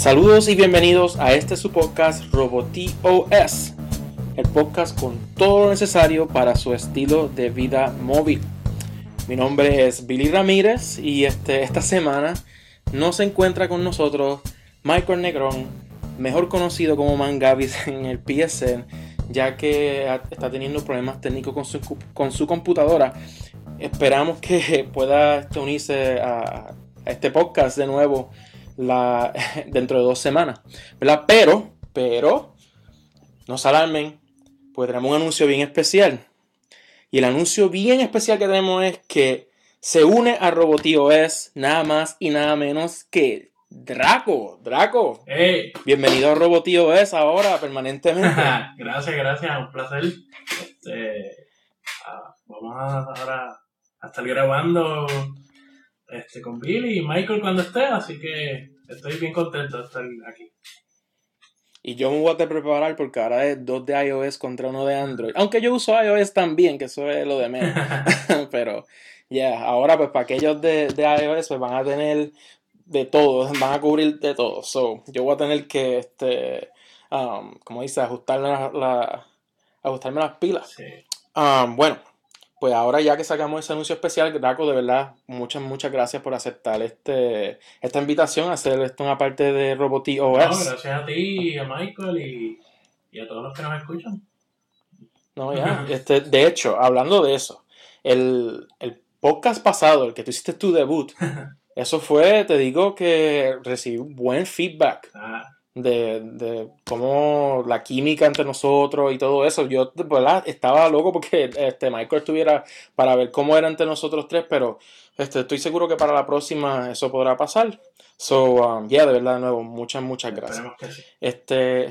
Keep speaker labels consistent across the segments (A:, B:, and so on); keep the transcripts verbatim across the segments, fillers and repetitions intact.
A: Saludos y bienvenidos a este su podcast RoboTOS, el podcast con todo lo necesario para su estilo de vida móvil. Mi nombre es Billy Ramírez y este, esta semana no se encuentra con nosotros Michael Negrón, mejor conocido como Mangavis en el P S N, ya que está teniendo problemas técnicos con su, con su computadora. Esperamos que pueda unirse a, a este podcast de nuevo la, dentro de dos semanas, ¿verdad? Pero, pero, no se alarmen, pues tenemos un anuncio bien especial. Y el anuncio bien especial que tenemos es que se une a RoboTOS nada más y nada menos que Draco. Draco,
B: hey.
A: Bienvenido a RoboTOS ahora permanentemente.
B: Gracias, gracias, un placer. Este, uh, vamos a, ahora a estar grabando este, con Billy y Michael cuando esté, así que estoy bien contento de estar aquí.
A: Y yo me voy a preparar porque ahora es dos de iOS contra uno de Android. Aunque yo uso iOS también, que eso es lo de menos. Pero, ya, yeah, ahora pues para aquellos de, de iOS pues van a tener de todo, van a cubrir de todo. So, yo voy a tener que, este, um, como dice, ajustarme, la, la, ajustarme las pilas.
B: Sí.
A: Um, bueno, pues ahora ya que sacamos ese anuncio especial, Draco, de verdad, muchas, muchas gracias por aceptar este esta invitación a hacer esto una parte de RoboTOS.
B: No, gracias a ti, a Michael y, y a todos los que nos escuchan.
A: No, ya, este, de hecho, hablando de eso, el, el podcast pasado, el que tú hiciste tu debut, eso fue, te digo que recibí buen feedback.
B: Ah.
A: De, de cómo la química entre nosotros y todo eso. Yo, ¿verdad? Estaba loco porque este, Michael estuviera para ver cómo era entre nosotros tres, pero este, estoy seguro que para la próxima eso podrá pasar. So, um, yeah, de verdad, de nuevo, muchas, muchas gracias.
B: Que sí.
A: Este,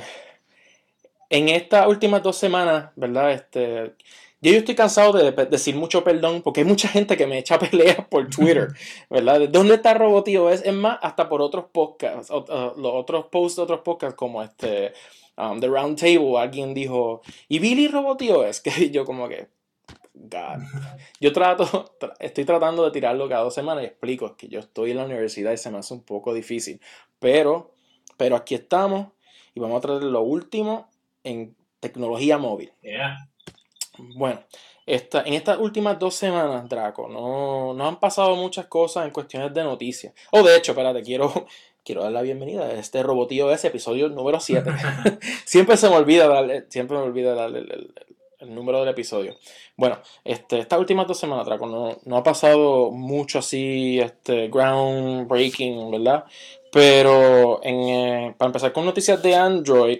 A: en estas últimas dos semanas, ¿verdad? Este, yo, yo estoy cansado de decir mucho perdón porque hay mucha gente que me echa peleas por Twitter, ¿verdad? ¿Dónde está RoboTOS? Es más, hasta por otros podcasts, o, uh, los otros posts de otros podcasts como este, um, The Round Table, alguien dijo, ¿y Billy RoboTOS? Que yo como que, God. Yo trato, tra- estoy tratando de tirarlo cada dos semanas y explico, es que yo estoy en la universidad y se me hace un poco difícil, pero, pero aquí estamos y vamos a traer lo último en tecnología móvil.
B: Yeah.
A: Bueno, esta, en estas últimas dos semanas, Draco, no, no han pasado muchas cosas en cuestiones de noticias. Oh, de hecho, espérate, quiero, quiero dar la bienvenida a este RoboTOS, episodio número siete. siempre se me olvida darle, siempre me olvida darle el, el, el número del episodio. Bueno, este, estas últimas dos semanas, Draco, no, no ha pasado mucho así, este, groundbreaking, ¿verdad? Pero en, eh, para empezar con noticias de Android,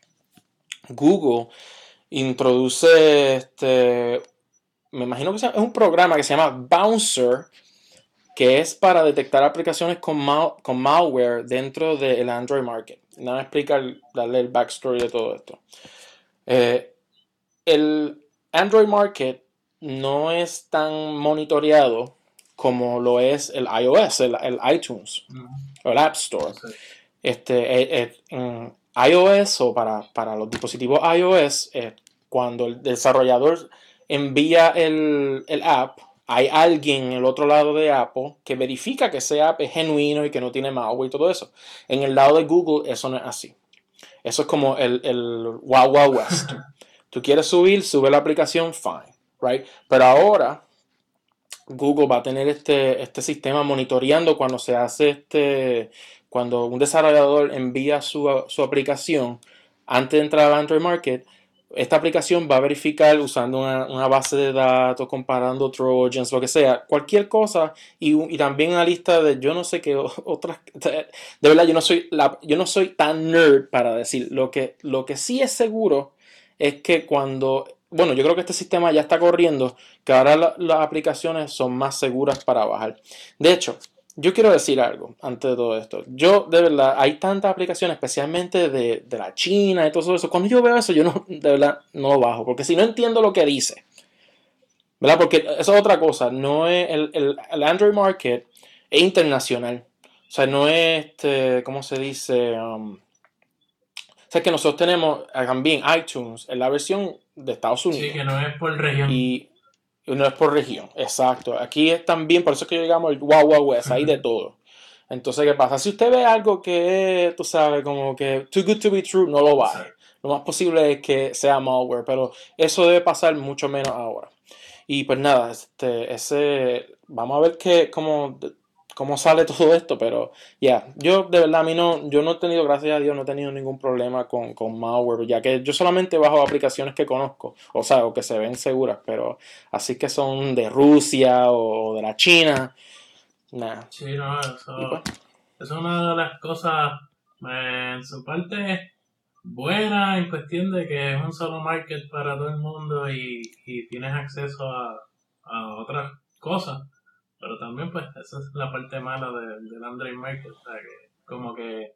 A: Google introduce este, me imagino que es un programa que se llama Bouncer, que es para detectar aplicaciones con, mal, con malware dentro del Android Market. Nada, explicar, darle el backstory de todo esto. Eh, el Android Market no es tan monitoreado como lo es el iOS, el, el iTunes, mm. o el App Store. Sí. Este, eh, eh, en iOS o para, para los dispositivos iOS, eh, cuando el desarrollador envía el, el app, hay alguien en el otro lado de Apple que verifica que ese app es genuino y que no tiene malware y todo eso. En el lado de Google eso no es así. Eso es como el, el Wild Wild West. Tú quieres subir, sube la aplicación, fine, right? Pero ahora Google va a tener este, este sistema monitoreando cuando se hace este, cuando un desarrollador envía su, su aplicación antes de entrar al Android Market. Esta aplicación va a verificar usando una, una base de datos, comparando trojans, lo que sea, cualquier cosa, y, y también una lista de yo no sé qué otras. De verdad, yo no soy la, yo no soy tan nerd para decir. Lo que, lo que sí es seguro es que cuando, bueno, yo creo que este sistema ya está corriendo, que ahora la, las aplicaciones son más seguras para bajar. De hecho, yo quiero decir algo antes de todo esto. Yo, de verdad, hay tantas aplicaciones, especialmente de, de la China y todo eso. Cuando yo veo eso, yo no, de verdad, no lo bajo. Porque si no entiendo lo que dice, ¿verdad? Porque eso es otra cosa. No es el, el, el Android Market es internacional. O sea, no es, este, ¿cómo se dice? Um, o sea, que nosotros tenemos también iTunes en la versión de Estados Unidos.
B: Sí, que no es por región.
A: Y no es por región, exacto. Aquí es también, por eso es que llegamos al Wild Wild West, hay de todo. Entonces, ¿qué pasa? Si usted ve algo que es, tú sabes, como que too good to be true, no lo baje. Lo más posible es que sea malware, pero eso debe pasar mucho menos ahora. Y pues nada, este, ese, vamos a ver qué, cómo, cómo sale todo esto, pero ya, yeah, yo de verdad a mí no, yo no he tenido, gracias a Dios, no he tenido ningún problema con, con malware, ya que yo solamente bajo aplicaciones que conozco, o sea, o que se ven seguras, pero así que son de Rusia o de la China, nada.
B: Sí, no, eso,
A: Pues,
B: eso es una de las cosas, eh, en su parte buena en cuestión de que es un solo market para todo el mundo y, y tienes acceso a, a otras cosas. Pero también, pues, esa es la parte mala de, del Android Market, o sea, que como que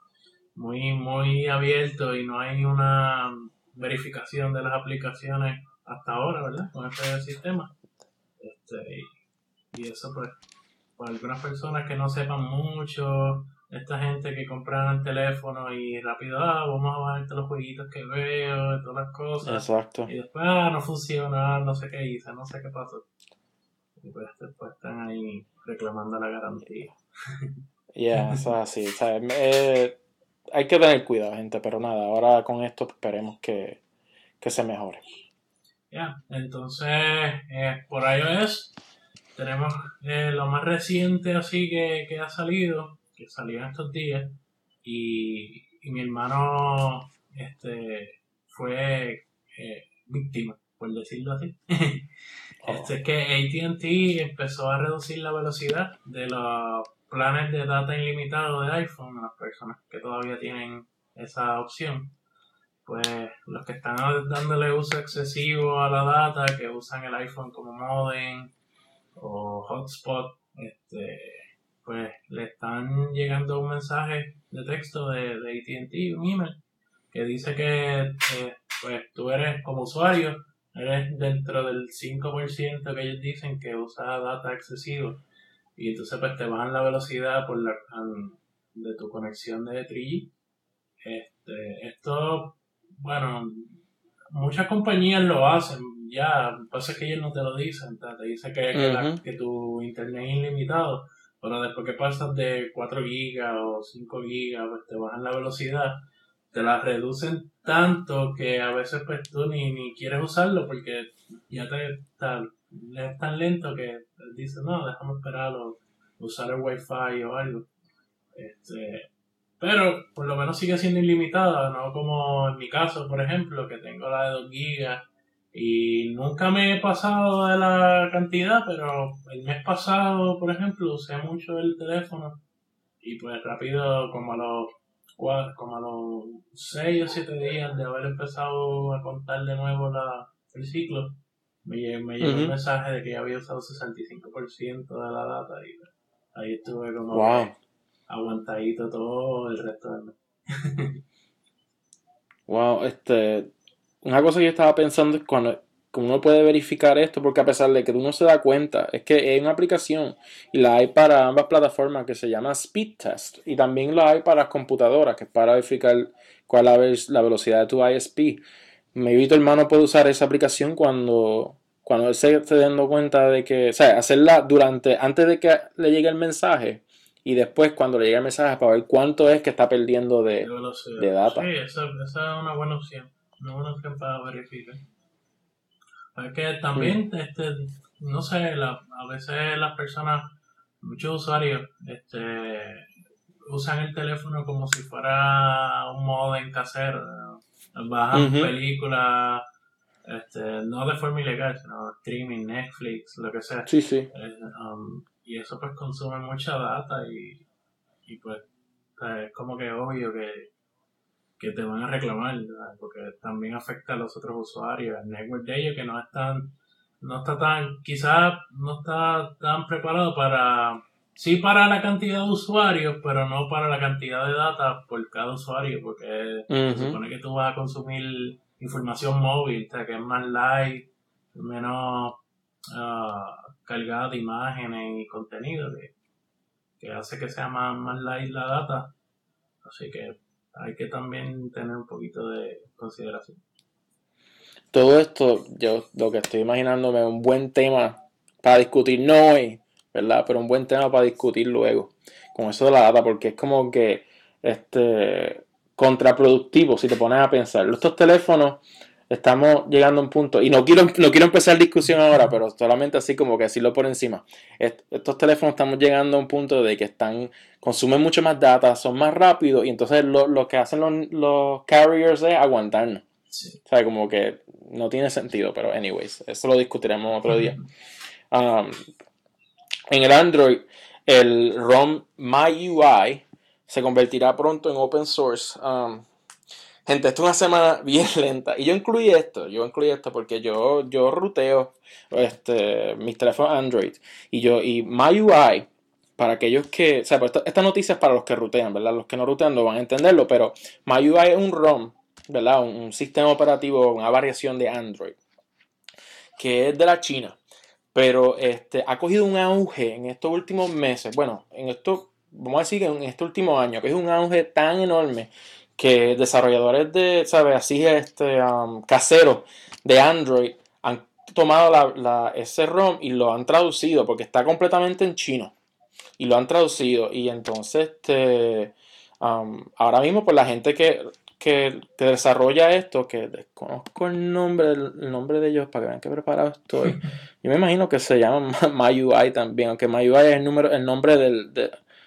B: muy, muy abierto y no hay una verificación de las aplicaciones hasta ahora, ¿verdad? Con este sistema. Este, y, y eso, pues, para algunas personas que no sepan mucho, esta gente que compran el teléfono y rápido, ah, vamos a bajarte los jueguitos que veo, y todas las cosas.
A: exacto.
B: Y después, ah, no funciona, no sé qué hice, no sé qué pasó. Y pues después están ahí reclamando la garantía.
A: Ya, yeah, eso es así. O sea, eh, hay que tener cuidado, gente, pero nada, ahora con esto esperemos que, que se mejore.
B: Ya, yeah. Entonces, eh, por iOS tenemos eh, lo más reciente así que, que ha salido, que salió en estos días, y, y mi hermano este fue eh, víctima, por decirlo así. Este es que A T and T empezó a reducir la velocidad de los planes de data ilimitado de iPhone a las personas que todavía tienen esa opción. Pues los que están dándole uso excesivo a la data, que usan el iPhone como modem o hotspot, este, pues le están llegando un mensaje de texto de, de A T and T, un email, que dice que eh, pues tú eres como usuario, eres dentro del cinco por ciento que ellos dicen que usa data excesivo, y entonces pues te bajan la velocidad por la um, de tu conexión de tres G. Este, esto, bueno, muchas compañías lo hacen, ya, lo que pasa es que ellos no te lo dicen, te dicen que, que, la,
A: Uh-huh.
B: que tu internet es ilimitado, pero después que pasas de cuatro gigas o cinco gigas, pues te bajan la velocidad, te la reducen tanto que a veces pues tú ni, ni quieres usarlo porque ya te está, es tan lento que dices, no, déjame esperar o usar el wifi o algo. Este, pero por lo menos sigue siendo ilimitada, no como en mi caso, por ejemplo, que tengo la de dos gigas y nunca me he pasado de la cantidad, pero el mes pasado, por ejemplo, usé mucho el teléfono y pues rápido, como a los cuatro, como a los seis o siete días de haber empezado a contar de nuevo la, el ciclo, me, me llegó uh-huh. un mensaje de que ya había usado sesenta y cinco por ciento de la data y ahí estuve como
A: wow.
B: que aguantadito todo el resto del mes.
A: Wow, este, una cosa que yo estaba pensando es cuando uno puede verificar esto, porque a pesar de que uno se da cuenta, es que hay una aplicación y la hay para ambas plataformas que se llama Speed Test y también la hay para las computadoras, que es para verificar cuál es la velocidad de tu I S P. Maybe tu hermano puede usar esa aplicación cuando, cuando él se esté dando cuenta de que, o sea, hacerla durante, antes de que le llegue el mensaje. Y después cuando le llegue el mensaje para ver cuánto es que está perdiendo de, de, de data.
B: Sí, esa, esa es una buena opción. Una buena opción para verificar. Es que también, mm. este, no sé, la, a veces las personas, muchos usuarios, este, usan el teléfono como si fuera un modem casero. ¿no? Bajan uh-huh. películas, este, no de forma ilegal, sino streaming, Netflix, lo que sea.
A: Sí, sí.
B: Eh, um, y eso pues consume mucha data y, y pues es como que obvio que, que te van a reclamar, ¿verdad? Porque también afecta a los otros usuarios, el network de ellos que no están, no está tan, quizás no está tan preparado para, sí para la cantidad de usuarios, pero no para la cantidad de data por cada usuario, porque uh-huh. se supone que tú vas a consumir información móvil, o sea, que es más light, menos uh, cargada de imágenes y contenido, que, que hace que sea más, más light la data. Así que hay que también tener un poquito de consideración.
A: Todo esto, yo lo que estoy imaginándome es un buen tema para discutir, no hoy, ¿verdad? Pero un buen tema para discutir luego, con eso de la data, porque es como que este contraproductivo si te pones a pensar. Estos teléfonos estamos llegando a un punto, y no quiero, no quiero empezar discusión ahora, pero solamente así como que decirlo por encima. Est- estos teléfonos estamos llegando a un punto de que están, consumen mucho más data, son más rápidos, y entonces lo, lo que hacen los, los carriers es aguantarnos.
B: Sí.
A: O sea, como que no tiene sentido, pero anyways, eso lo discutiremos otro día. Um, en el Android, el ROM MyUI se convertirá pronto en open source. Um, gente, esto es una semana bien lenta. Y yo incluí esto, yo incluí esto porque yo, yo ruteo este, mis teléfonos Android. Y yo, y MyUI, para aquellos que, o sea, pues esta, esta noticia es para los que rutean, ¿verdad? Los que no rutean no van a entenderlo, pero MyUI es un ROM, ¿verdad? Un, un sistema operativo, una variación de Android, que es de la China. Pero este, ha cogido un auge en estos últimos meses. Bueno, en esto, vamos a decir que en este último año, que es un auge tan enorme que desarrolladores de, ¿sabes? Así, este, um, caseros de Android han tomado la, la, ese ROM y lo han traducido porque está completamente en chino. Y lo han traducido. Y entonces, este, um, ahora mismo, pues la gente que, que, que desarrolla esto, que desconozco el nombre, el nombre de ellos para que vean qué preparado estoy. Yo me imagino que se llama MyUI también, aunque MyUI es el, número, el nombre del, de,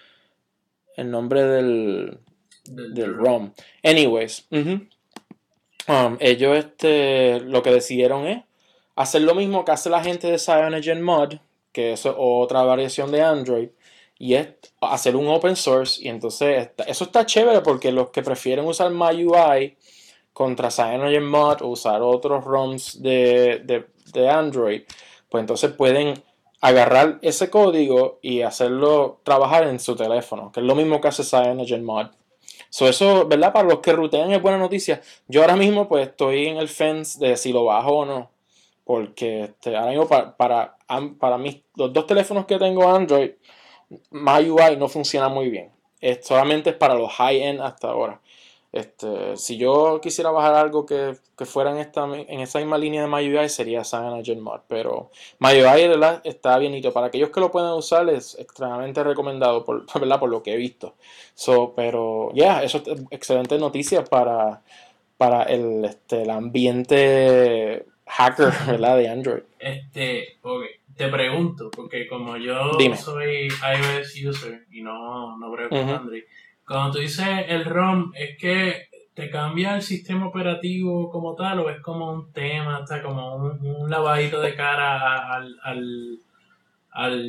A: el nombre del,
B: Del,
A: del
B: del
A: ROM. Anyways, uh-huh. um, ellos este, lo que decidieron es hacer lo mismo que hace la gente de CyanogenMod, que eso es otra variación de Android, y es hacer un open source. Y entonces eso está chévere porque los que prefieren usar MyUI contra CyanogenMod o usar otros ROMs de, de, de Android, pues entonces pueden agarrar ese código y hacerlo trabajar en su teléfono, que es lo mismo que hace CyanogenMod. So eso, ¿verdad? Para los que rutean es buena noticia. Yo ahora mismo pues estoy en el fence de si lo bajo o no. Porque este, ahora mismo para, para, para mí, los dos teléfonos que tengo Android, MyUI no funciona muy bien. Es, solamente es para los high-end hasta ahora. Este, si yo quisiera bajar algo que, que fuera en, esta, en esa misma línea de MyUI sería CyanogenMod, pero MyUI ¿verdad? Está bienito. Para aquellos que lo puedan usar es extremadamente recomendado por, ¿verdad? Por lo que he visto. So, pero ya, yeah, eso es excelente noticia para, para el, este, el ambiente hacker, ¿verdad? De Android.
B: Este, okay. Te pregunto, porque como yo
A: Dime.
B: soy iOS user y no, no brego con
A: Uh-huh.
B: Android, cuando tú dices el ROM, ¿es que te cambia el sistema operativo como tal o es como un tema, o sea, como un, un lavadito de cara a- al, al, al,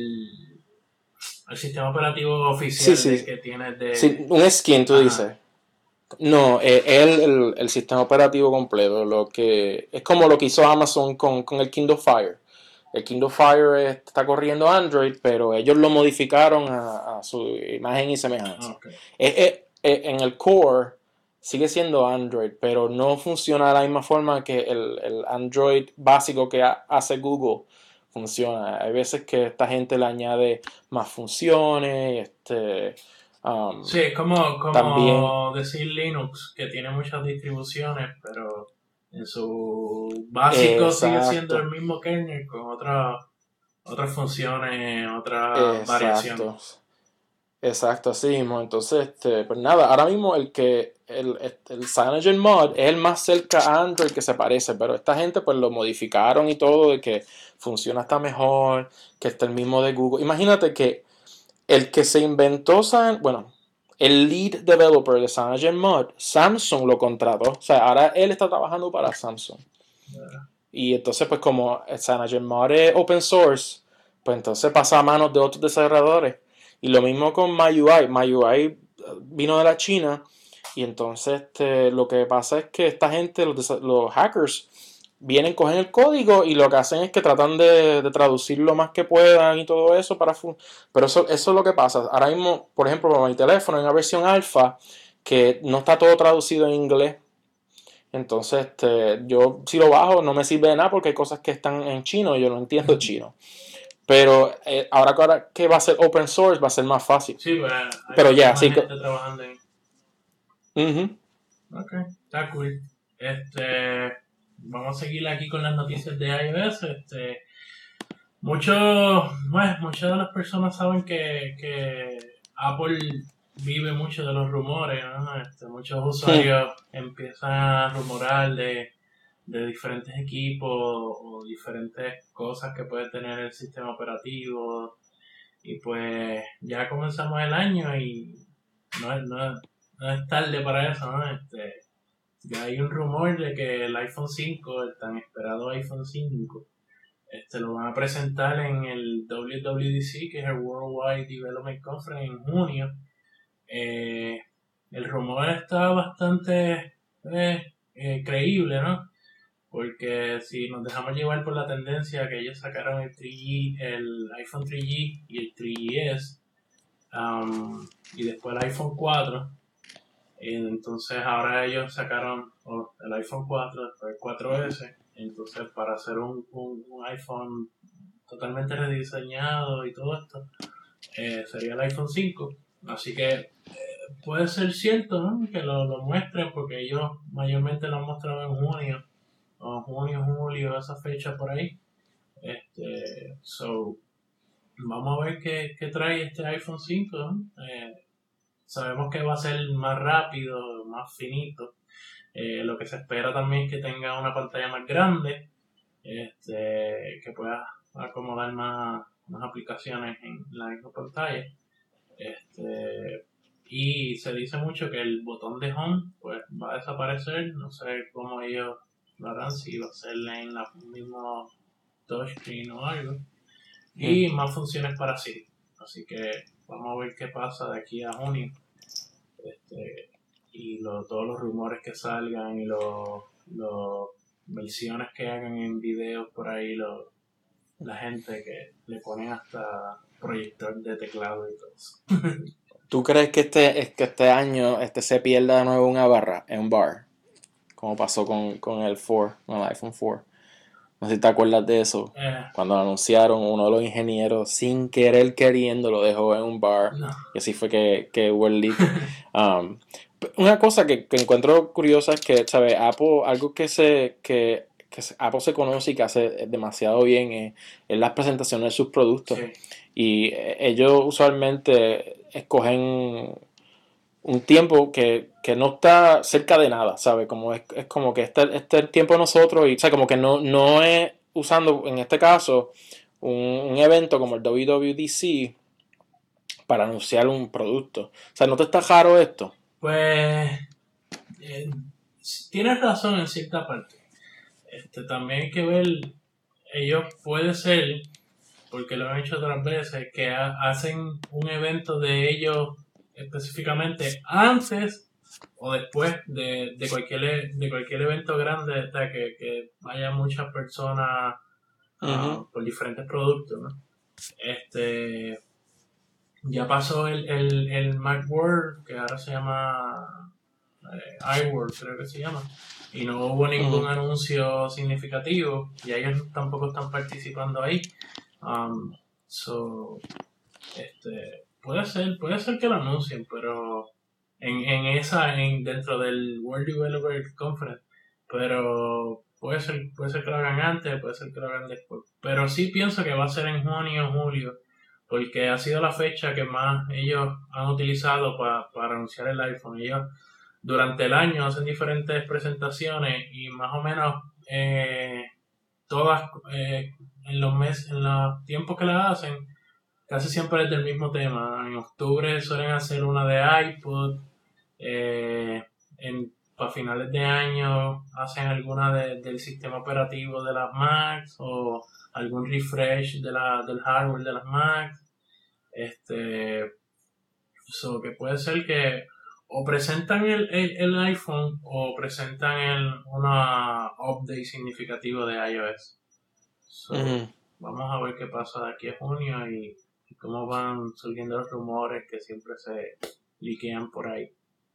B: al sistema operativo oficial
A: Sí,
B: de
A: sí.
B: que tienes de...
A: Sí, un skin, tú
B: Ajá.
A: dices. No, eh, el, el, el sistema operativo completo, lo que es como lo que hizo Amazon con, con el Kindle Fire. El Kindle Fire está corriendo Android, pero ellos lo modificaron a, a su imagen y semejanza.
B: Okay.
A: Eh, eh, eh, en el core sigue siendo Android, pero no funciona de la misma forma que el, el Android básico que ha, hace Google funciona. Hay veces que esta gente le añade más funciones, este... Um,
B: Sí, es como, como
A: también
B: decir Linux, que tiene muchas distribuciones, pero en su básico sigue siendo el
A: exacto,
B: mismo kernel con otras otras funciones, otras variaciones.
A: exacto, exacto, así mismo. Entonces, este, pues nada, ahora mismo el que el, el CyanogenMod es el más cerca a Android que se parece, pero esta gente pues lo modificaron y todo de que funciona hasta mejor, que está el mismo de Google. Imagínate que el que se inventó, bueno, el lead developer de CyanogenMod, Samsung lo contrató, o sea, ahora él está trabajando para Samsung. Y entonces, pues como CyanogenMod es open source, pues entonces pasa a manos de otros desarrolladores. Y lo mismo con MyUI. MyUI vino de la China. Y entonces este, lo que pasa es que esta gente, los, los hackers, vienen, cogen el código y lo que hacen es que tratan de, de traducir lo más que puedan y todo eso para... Pero eso, eso es lo que pasa. Ahora mismo, por ejemplo, para mi teléfono, en una versión alfa, que no está todo traducido en inglés. Entonces, este, yo si lo bajo no me sirve de nada porque hay cosas que están en chino y yo no entiendo chino. Pero eh, ahora, ahora que va a ser open source va a ser más fácil.
B: Sí, pues hay
A: Pero ya,
B: más
A: sí.
B: gente trabajando en...
A: Uh-huh.
B: Ok, está cool. Este, vamos a seguir aquí con las noticias de iOS. Este, Muchos, bueno, muchas de las personas saben que, que Apple vive mucho de los rumores, ¿no? Este, muchos usuarios empiezan a rumorar de, de diferentes equipos o diferentes cosas que puede tener el sistema operativo. Y pues ya comenzamos el año y no es, no es, no es tarde para eso, ¿no? Este, ya hay un rumor de que el iPhone cinco, el tan esperado iPhone cinco, este, lo van a presentar en el W W D C, que es el Worldwide Development Conference, en junio. Eh, el rumor está bastante eh, eh, creíble, ¿no? Porque si nos dejamos llevar por la tendencia que ellos sacaron el tres G, el iPhone tres G y el tres G S, um, y después el iPhone cuatro, entonces ahora ellos sacaron oh, el iPhone cuatro, después el cuatro S, entonces para hacer un, un, un iPhone totalmente rediseñado y todo esto, eh, sería el iPhone cinco. Así que eh, puede ser cierto, ¿no? Que lo, lo muestren, porque ellos mayormente lo han mostrado en junio, o junio, julio, esa fecha por ahí. Este, so, vamos a ver qué, qué trae este iPhone cinco, ¿no? Eh, sabemos que va a ser más rápido, más finito. Eh, lo que se espera también es que tenga una pantalla más grande, este, que pueda acomodar más, más aplicaciones en la misma pantalla. Este, y se dice mucho que el botón de home pues va a desaparecer. No sé cómo ellos lo harán, si va a ser en la mismo touchscreen o algo. Y más funciones para Siri. Así que vamos a ver qué pasa de aquí a junio. Este, y lo, todos los rumores que salgan y los los versiones que hagan en videos por ahí, lo, la gente que le pone hasta proyector de teclado y todo eso.
A: ¿Tú crees que este, es que este año este se pierda de nuevo una barra en un bar? Como pasó con, con el cuatro, con el iPhone cuatro. No sé si te acuerdas de eso.
B: Eh,
A: Cuando lo anunciaron, uno de los ingenieros, sin querer queriendo, lo dejó en un bar.
B: no.
A: Y así fue que, que hubo el leak. Um, una cosa que, que encuentro curiosa es que, ¿sabes? Apple, algo que se que, que Apple se conoce y que hace demasiado bien es, es las presentaciones de sus productos.
B: Sí.
A: Y ellos usualmente escogen un tiempo que, que no está cerca de nada, ¿sabes? Como es, es como que este, este el tiempo de nosotros y, o sea, como que no, no es usando, en este caso, un, un evento como el W W D C para anunciar un producto. O sea, ¿no te está raro esto?
B: Pues eh, tienes razón en cierta parte. Este, también hay que ver, ellos puede ser, porque lo han hecho otras veces, que ha, hacen un evento de ellos específicamente antes o después de, de cualquier de cualquier evento grande, o sea, que, que vaya muchas personas uh,
A: Uh-huh.
B: por diferentes productos, ¿no? Este, ya pasó el, el, el Macworld, que ahora se llama eh, iWorld, creo que se llama, y no hubo ningún
A: Uh-huh.
B: anuncio significativo, y ellos tampoco están participando ahí. Um, so, este, puede ser, puede ser que lo anuncien, pero en, en esa, en, dentro del World Developer Conference, pero puede ser, puede ser que lo hagan antes, puede ser que lo hagan después, pero sí pienso que va a ser en junio o julio, porque ha sido la fecha que más ellos han utilizado pa, para anunciar el iPhone. Ellos durante el año hacen diferentes presentaciones y más o menos eh, todas eh, en los meses, en los tiempos que las hacen, casi siempre es del mismo tema. En octubre suelen hacer una de iPod, eh, en, para finales de año hacen alguna de, del sistema operativo de las Macs o algún refresh de la, del hardware de las Macs. Este, so que puede ser que o presentan el, el, el iPhone o presentan el, una update significativo de iOS. So, uh-huh. Vamos a ver qué pasa de aquí a junio y, y cómo van surgiendo los rumores que siempre se liquean por ahí.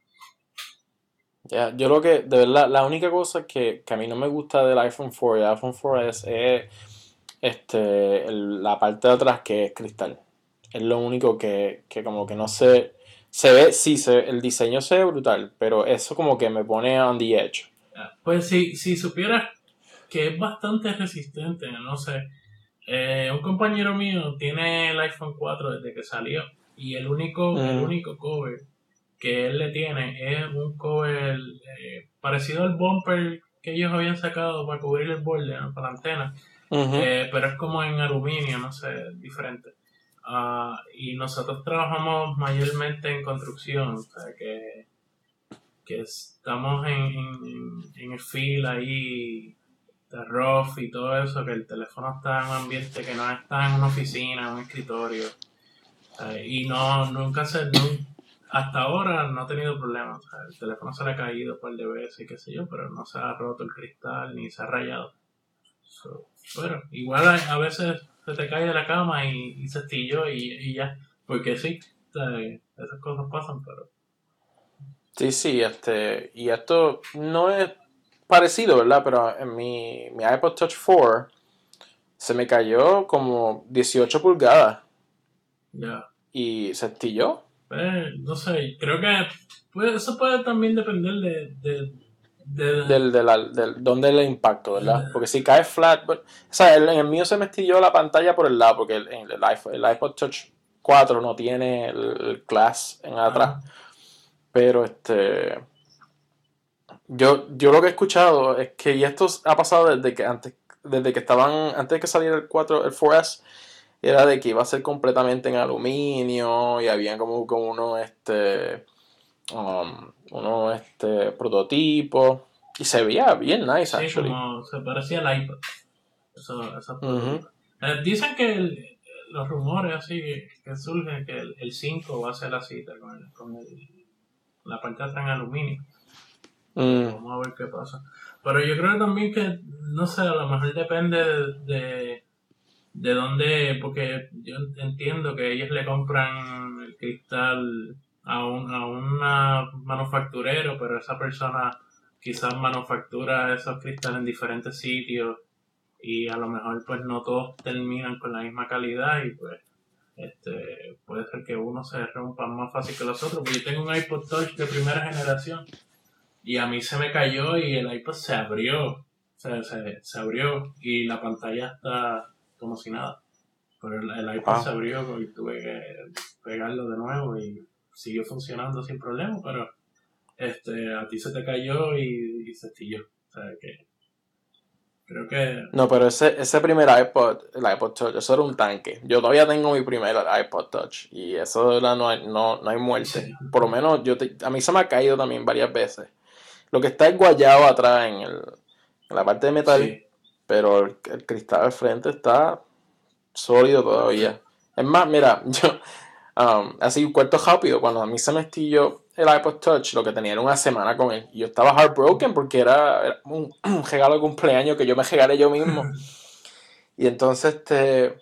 A: Yeah, yo lo que, de verdad, la única cosa que, que a mí no me gusta del iPhone cuatro y el iPhone cuatro S es este, el, la parte de atrás que es cristal. Es lo único que, que como que no se... Se ve, sí, se, el diseño se ve brutal, pero eso como que me pone on the edge.
B: Pues si, si supieras que es bastante resistente, no sé, Eh, un compañero mío tiene el iPhone cuatro desde que salió y el único, el
A: Mm.
B: único cover que él le tiene es un cover eh, parecido al bumper que ellos habían sacado para cubrir el borde, ¿no? Para la antena,
A: Ujú.
B: eh, pero es como en aluminio, no sé, diferente. Uh, y nosotros trabajamos mayormente en construcción, o sea, que, que estamos en, en, en el field ahí de rough y todo eso, que el teléfono está en un ambiente que no está en una oficina, en un escritorio. Eh, y no, nunca se, no, hasta ahora no ha tenido problemas. O sea, el teléfono se le ha caído un par de veces y qué sé yo, pero no se ha roto el cristal ni se ha rayado. So, pero igual a, a veces se te cae de la cama y, y se estilló y, y ya. Porque sí, eh, esas cosas pasan, pero
A: Sí, sí, este, y esto no es parecido, ¿verdad? Pero en mi, mi iPod Touch cuatro se me cayó como dieciocho pulgadas
B: ya.
A: y se estilló.
B: Eh, no sé, creo que puede, eso puede también depender de, de, de,
A: Del, de la- del, dónde el impacto, ¿verdad?
B: de-
A: Porque si cae flat, but- o sea, el- en el mío se me estilló la pantalla por el lado, porque el, el, el iPhone- el iPod Touch cuatro no tiene el, el glass en atrás.
B: ah,
A: Pero este, yo, yo lo que he escuchado es que, y esto ha pasado desde que antes, desde que estaban, antes de que saliera el cuatro, el cuatro S, era de que iba a ser completamente en aluminio y había como, como unos este, um, unos este, prototipos y se veía bien nice
B: sí,
A: actually.
B: como se parecía al iPod, eso, esos
A: Uh-huh.
B: prototipos. Eh, dicen que el- los rumores así que, que surgen que el, el cinco va a ser así, con, el, con el, la parte de atrás en aluminio. Pero
A: Mm.
B: vamos a ver qué pasa. Pero yo creo también que, no sé, a lo mejor depende de, de, de dónde, porque yo entiendo que ellos le compran el cristal a un a una manufacturero, pero esa persona quizás manufactura esos cristales en diferentes sitios y a lo mejor pues no todos terminan con la misma calidad y pues este puede ser que uno se rompa más fácil que los otros. Porque yo tengo un iPod Touch de primera generación y a mí se me cayó y el iPod se abrió, o sea, se, se abrió y la pantalla está como si nada. Pero el, el iPod se
A: Wow.
B: abrió y tuve que pegarlo de nuevo y siguió funcionando sin problema, pero este a ti se te cayó y, y se estilló. O sea que creo que
A: No, pero ese, ese primer iPod, el iPod Touch, eso era un tanque. Yo todavía tengo mi primer iPod Touch y eso de verdad no hay, no, no hay muerte.
B: sí,
A: Por lo menos yo te- a mí se me ha caído también varias veces. Lo que está es guayado atrás en, el, en la parte de metal,
B: sí,
A: pero el, el cristal al frente está sólido todavía.
B: perfecto.
A: Es más, mira, yo, um, así un cuarto rápido, cuando a mí se me estilló el iPod Touch, lo que tenía era una semana con él. Y yo estaba heartbroken porque era, era un, un regalo de cumpleaños que yo me regalé yo mismo. Y entonces este,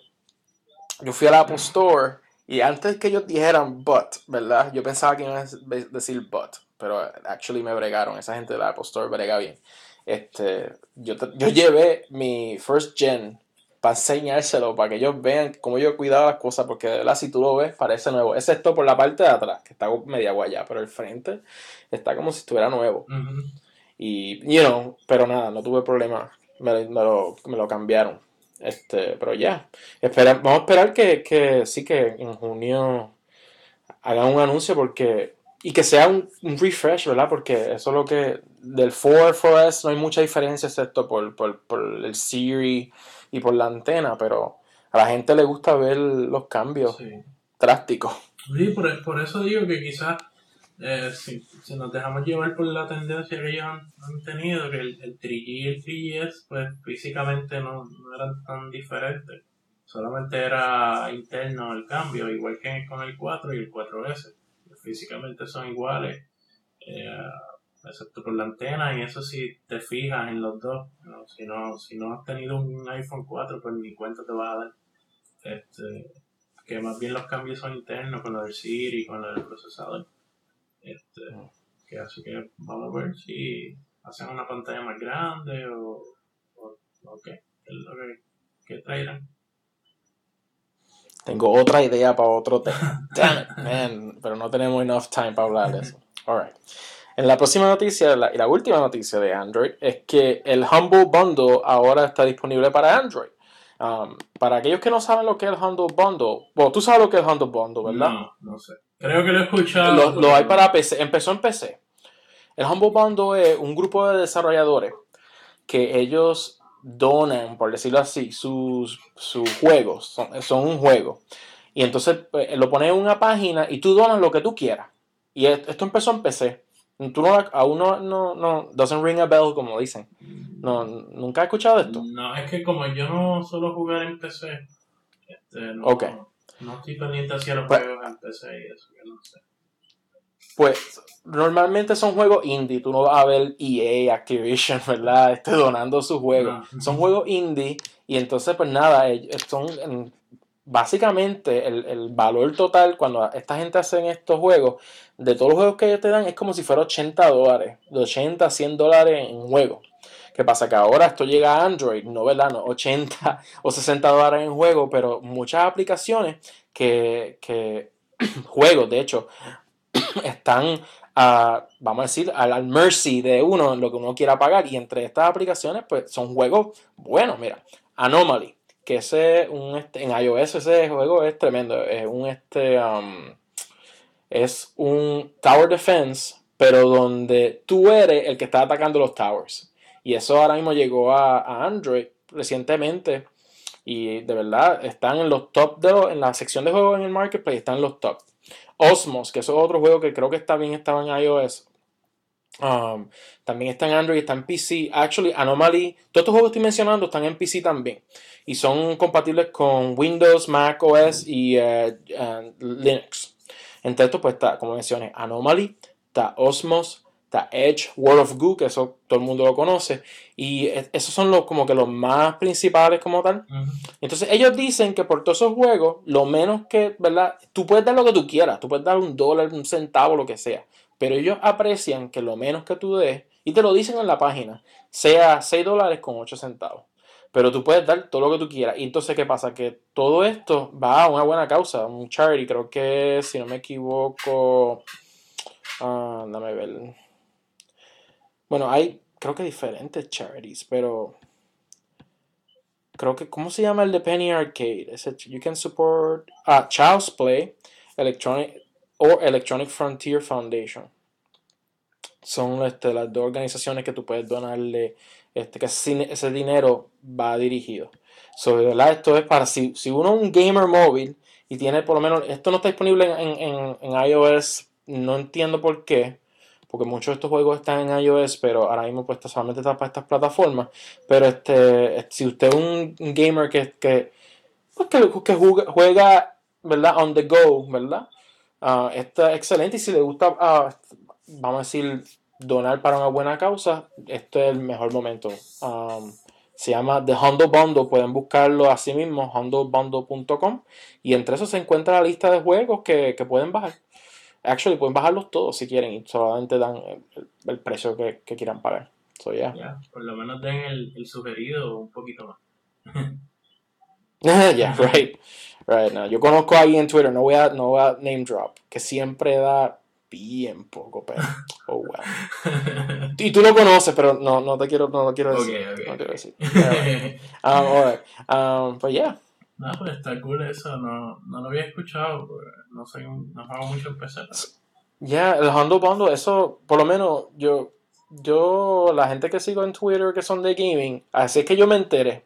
A: yo fui al Apple Store y antes que ellos dijeran but, ¿verdad? Yo pensaba que iban a decir but, pero actually me bregaron. Esa gente del Apple Store brega bien. Este, yo, yo llevé mi first gen para enseñárselo, para que ellos vean cómo yo he cuidado las cosas, porque de verdad si tú lo ves parece nuevo, excepto por la parte de atrás, que está media guayada, pero el frente está como si estuviera nuevo.
B: Uh-huh.
A: Y, you know, pero nada, no tuve problema, me, me, lo, me lo cambiaron. Este, pero ya, espera, vamos a esperar que, que sí, que en junio hagan un anuncio porque y que sea un, un refresh, ¿verdad? Porque eso es lo que del cuatro, cuatro S no hay mucha diferencia excepto por, por, por el Siri y por la antena, pero a la gente le gusta ver los cambios
B: Sí.
A: drásticos.
B: Sí, por, por eso digo que quizás eh, si, si nos dejamos llevar por la tendencia que ellos han, han tenido, que el, el tres G y el tres G S, pues físicamente no, no eran tan diferentes. Solamente era interno el cambio, igual que con el cuatro y el cuatro S. Físicamente son iguales, eh, excepto por la antena, y eso si te fijas en los dos. ¿No? Si, no, si no has tenido un iPhone cuatro, pues ni cuenta te va a dar. Este, que más bien los cambios son internos con lo del Siri y con lo del procesador. Este, que así que vamos a ver si hacen una pantalla más grande o, o, o qué, es lo que, que traerán.
A: Tengo otra idea para otro tema. Damn it, man. Pero no tenemos enough time para hablar de eso. Alright. En la próxima noticia, la, y la última noticia de Android, es que el Humble Bundle ahora está disponible para Android. Um, para aquellos que no saben lo que es el Humble Bundle, bueno, tú sabes lo que es el Humble Bundle, ¿verdad?
B: No, no sé. Creo que lo he escuchado.
A: Lo, lo hay para P C, empezó en P C. El Humble Bundle es un grupo de desarrolladores que ellos donan, por decirlo así, sus, sus juegos, son, son un juego. Y entonces pues, lo pones en una página y tú donas lo que tú quieras. Y esto empezó en P C. Tú no, aún no, no, no, doesn't ring a bell, como dicen. No, ¿nunca has escuchado de esto?
B: No, es que como yo no suelo jugar en P C, este, no,
A: okay.
B: no estoy pendiente hacia los
A: pues,
B: juegos en P C y eso, que no sé.
A: Pues normalmente son juegos indie, tú no vas a ver E A, Activision, ¿verdad? Este, donando sus juegos. No. Son juegos indie y entonces pues nada, son básicamente el, el valor total cuando esta gente hace estos juegos, de todos los juegos que ellos te dan es como si fuera ochenta dólares, de ochenta a cien dólares en juego. ¿Qué pasa? Que ahora esto llega a Android, no, ¿verdad? No, ochenta o sesenta dólares en juego, pero muchas aplicaciones que, que juegos, de hecho, están, a, vamos a decir, al, al mercy de uno, lo que uno quiera pagar. Y entre estas aplicaciones, pues son juegos buenos. Mira, Anomaly, que ese un este, en iOS ese juego es tremendo. Es un este um, es un Tower Defense, pero donde tú eres el que está atacando los towers. Y eso ahora mismo llegó a, a Android recientemente. Y de verdad están en los top de los, en la sección de juegos en el marketplace, están en los top. Osmos, que eso es otro juego que creo que está bien, estaba en iOS. Um, también está en Android, está en P C. Actually, Anomaly, todos estos juegos que estoy mencionando están en P C también. Y son compatibles con Windows, Mac O S y uh, uh, Linux. Entre estos, pues está, como mencioné, Anomaly, está Osmos, está Edge, World of Goo, que eso todo el mundo lo conoce. Y esos son los, como que los más principales como tal. Uh-huh. Entonces ellos dicen que por todos esos juegos, lo menos que, ¿verdad? Tú puedes dar lo que tú quieras. Tú puedes dar un dólar, un centavo, lo que sea. Pero ellos aprecian que lo menos que tú des, y te lo dicen en la página, sea seis dólares con ocho centavos. Pero tú puedes dar todo lo que tú quieras. Y entonces, ¿qué pasa? Que todo esto va a una buena causa, un charity. Creo que, si no me equivoco, uh, dame ver. Bueno, hay, creo que diferentes charities, pero creo que, ¿cómo se llama el de Penny Arcade? Ese, you can support, ah, Child's Play, Electronic, o Electronic Frontier Foundation. Son este, las dos organizaciones que tú puedes donarle, este, que ese, ese dinero va dirigido. So, ¿verdad? Esto es para si, si uno es un gamer móvil y tiene por lo menos, esto no está disponible en, en, en iOS, no entiendo por qué, porque muchos de estos juegos están en iOS, pero ahora mismo pues solamente está para estas plataformas. Pero este, si usted es un, un gamer que, que, pues, que, que juega, juega, ¿verdad? On the go, ¿verdad? Uh, está excelente y si le gusta, uh, vamos a decir, donar para una buena causa, este es el mejor momento. Um, se llama The Humble Bundle, pueden buscarlo así mismo, humble bundle punto com, y entre eso se encuentra la lista de juegos que, que pueden bajar. Actually, pueden bajarlos todos si quieren y solamente dan el, el precio que, que quieran pagar. So, yeah.
B: Yeah, por lo menos den el, el sugerido un poquito más.
A: Yeah, right. Right, no. Yo conozco a alguien en Twitter, no voy a, no voy a name drop, que siempre da bien poco, pero oh well. Y tú lo conoces, pero no, no te quiero, no lo quiero decir.
B: Okay, okay.
A: No quiero decir. Right. Um, alright. Um, but yeah.
B: No, pues está cool eso, no, no lo había escuchado, no soy un, no juego mucho en P C.
A: Ya, yeah, el Humble Bundle, eso, por lo menos, yo, yo, la gente que sigo en Twitter que son de gaming, así es que yo me enteré.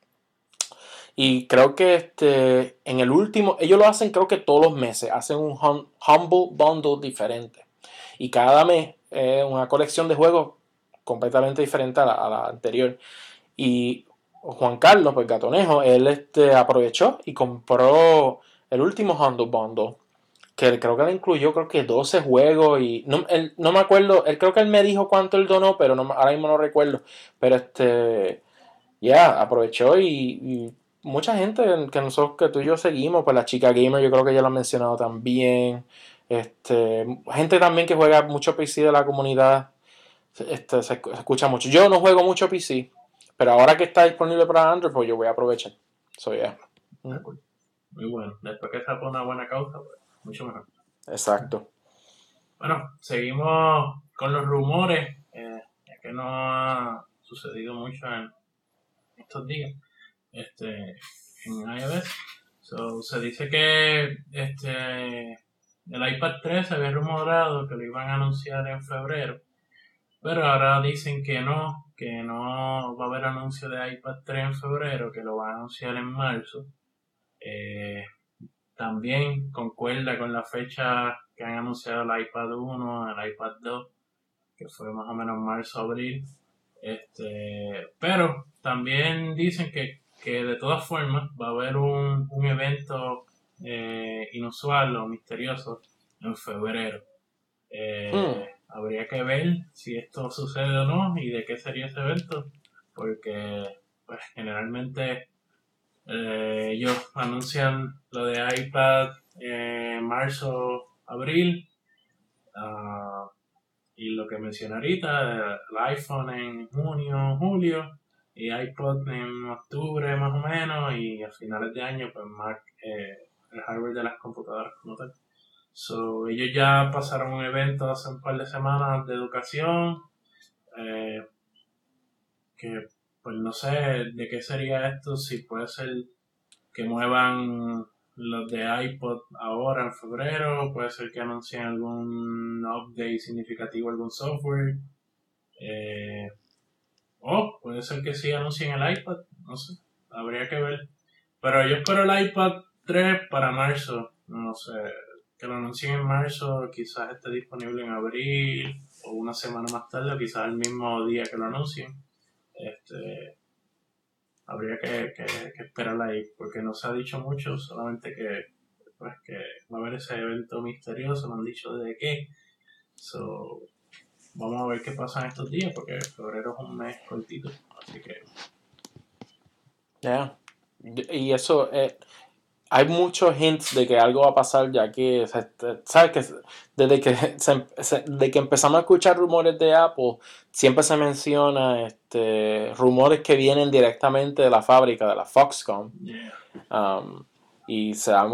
A: Y creo que este, en el último, ellos lo hacen creo que todos los meses, hacen un hum, Humble Bundle diferente. Y cada mes es eh, una colección de juegos completamente diferente a la, a la anterior. Y Juan Carlos, pues Gatonejo, él este, aprovechó y compró el último Humble Bundle, que creo que le incluyó creo que doce juegos y no, él, no me acuerdo, él creo que él me dijo cuánto él donó, pero no, ahora mismo no recuerdo. Pero este, ya, yeah, aprovechó y, y mucha gente que nosotros, que tú y yo seguimos, pues la chica gamer, yo creo que ya lo han mencionado también. Este, gente también que juega mucho P C de la comunidad, este, se escucha mucho. Yo no juego mucho P C, pero ahora que está disponible para Android, pues yo voy a aprovechar. So, yeah.
B: Mm. Muy bueno. Después que está por una buena causa, pues mucho mejor.
A: Exacto.
B: Bueno, seguimos con los rumores, eh, ya que no ha sucedido mucho en estos días. este, en iOS. So, se dice que este, el iPad tres se había rumorado que lo iban a anunciar en febrero, pero ahora dicen que no, que no va a haber anuncio de iPad tres en febrero, que lo van a anunciar en marzo. Eh, también concuerda con la fecha que han anunciado el iPad uno, el iPad dos, que fue más o menos marzo-abril. Este, pero también dicen que, que de todas formas va a haber un, un evento eh, inusual o misterioso en febrero. Eh,
A: Hmm.
B: Habría que ver si esto sucede o no y de qué sería ese evento, porque pues generalmente eh, ellos anuncian lo de iPad en marzo, abril. Uh, y lo que mencioné ahorita, el iPhone en junio, julio, y iPod en octubre más o menos, y a finales de año, pues Mac, eh, el hardware de las computadoras como tal. So, ellos ya pasaron un evento hace un par de semanas de educación, eh, que pues no sé de qué sería esto, si puede ser que muevan los de iPod ahora en febrero, puede ser que anuncien algún update significativo, algún software, eh, o puede ser que sí anuncien el iPad, no sé, habría que ver. Pero yo espero el iPad tres para marzo, no sé, que lo anuncien en marzo, quizás esté disponible en abril o una semana más tarde, o quizás el mismo día que lo anuncien. Este, habría que, que, que esperar ahí, porque no se ha dicho mucho, solamente que pues que va a haber ese evento misterioso, no han dicho de qué. So, vamos a ver qué pasa en estos días, porque febrero es un mes cortito, así que...
A: Yeah. Y eso, eh, hay muchos hints de que algo va a pasar, ya que, ¿sabes? Que desde que, se, se, de que empezamos a escuchar rumores de Apple, siempre se menciona este, rumores que vienen directamente de la fábrica, de la Foxconn.
B: Yeah.
A: Um, y se ha,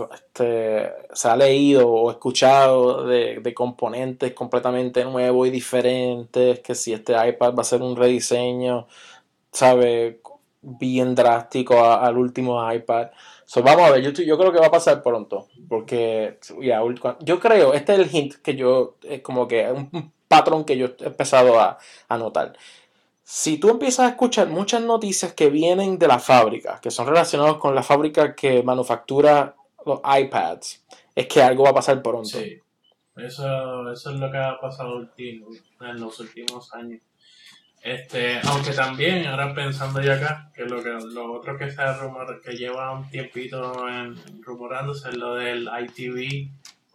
A: este, se ha leído o escuchado de, de componentes completamente nuevos y diferentes, que si este iPad va a ser un rediseño, ¿sabe? Bien drástico a, al último iPad. So, vamos a ver, yo, yo creo que va a pasar pronto, porque yeah, yo creo, este es el hint que yo, es como que un, un patrón que yo he empezado a, a notar. Si tú empiezas a escuchar muchas noticias que vienen de la fábrica, que son relacionadas con la fábrica que manufactura los iPads, es que algo va a pasar pronto.
B: Sí, eso, eso es lo que ha pasado último, en los últimos años. Este, aunque también, ahora pensando yo acá, que lo que lo otro que se rumor, que lleva un tiempito en, rumorándose es lo del iTV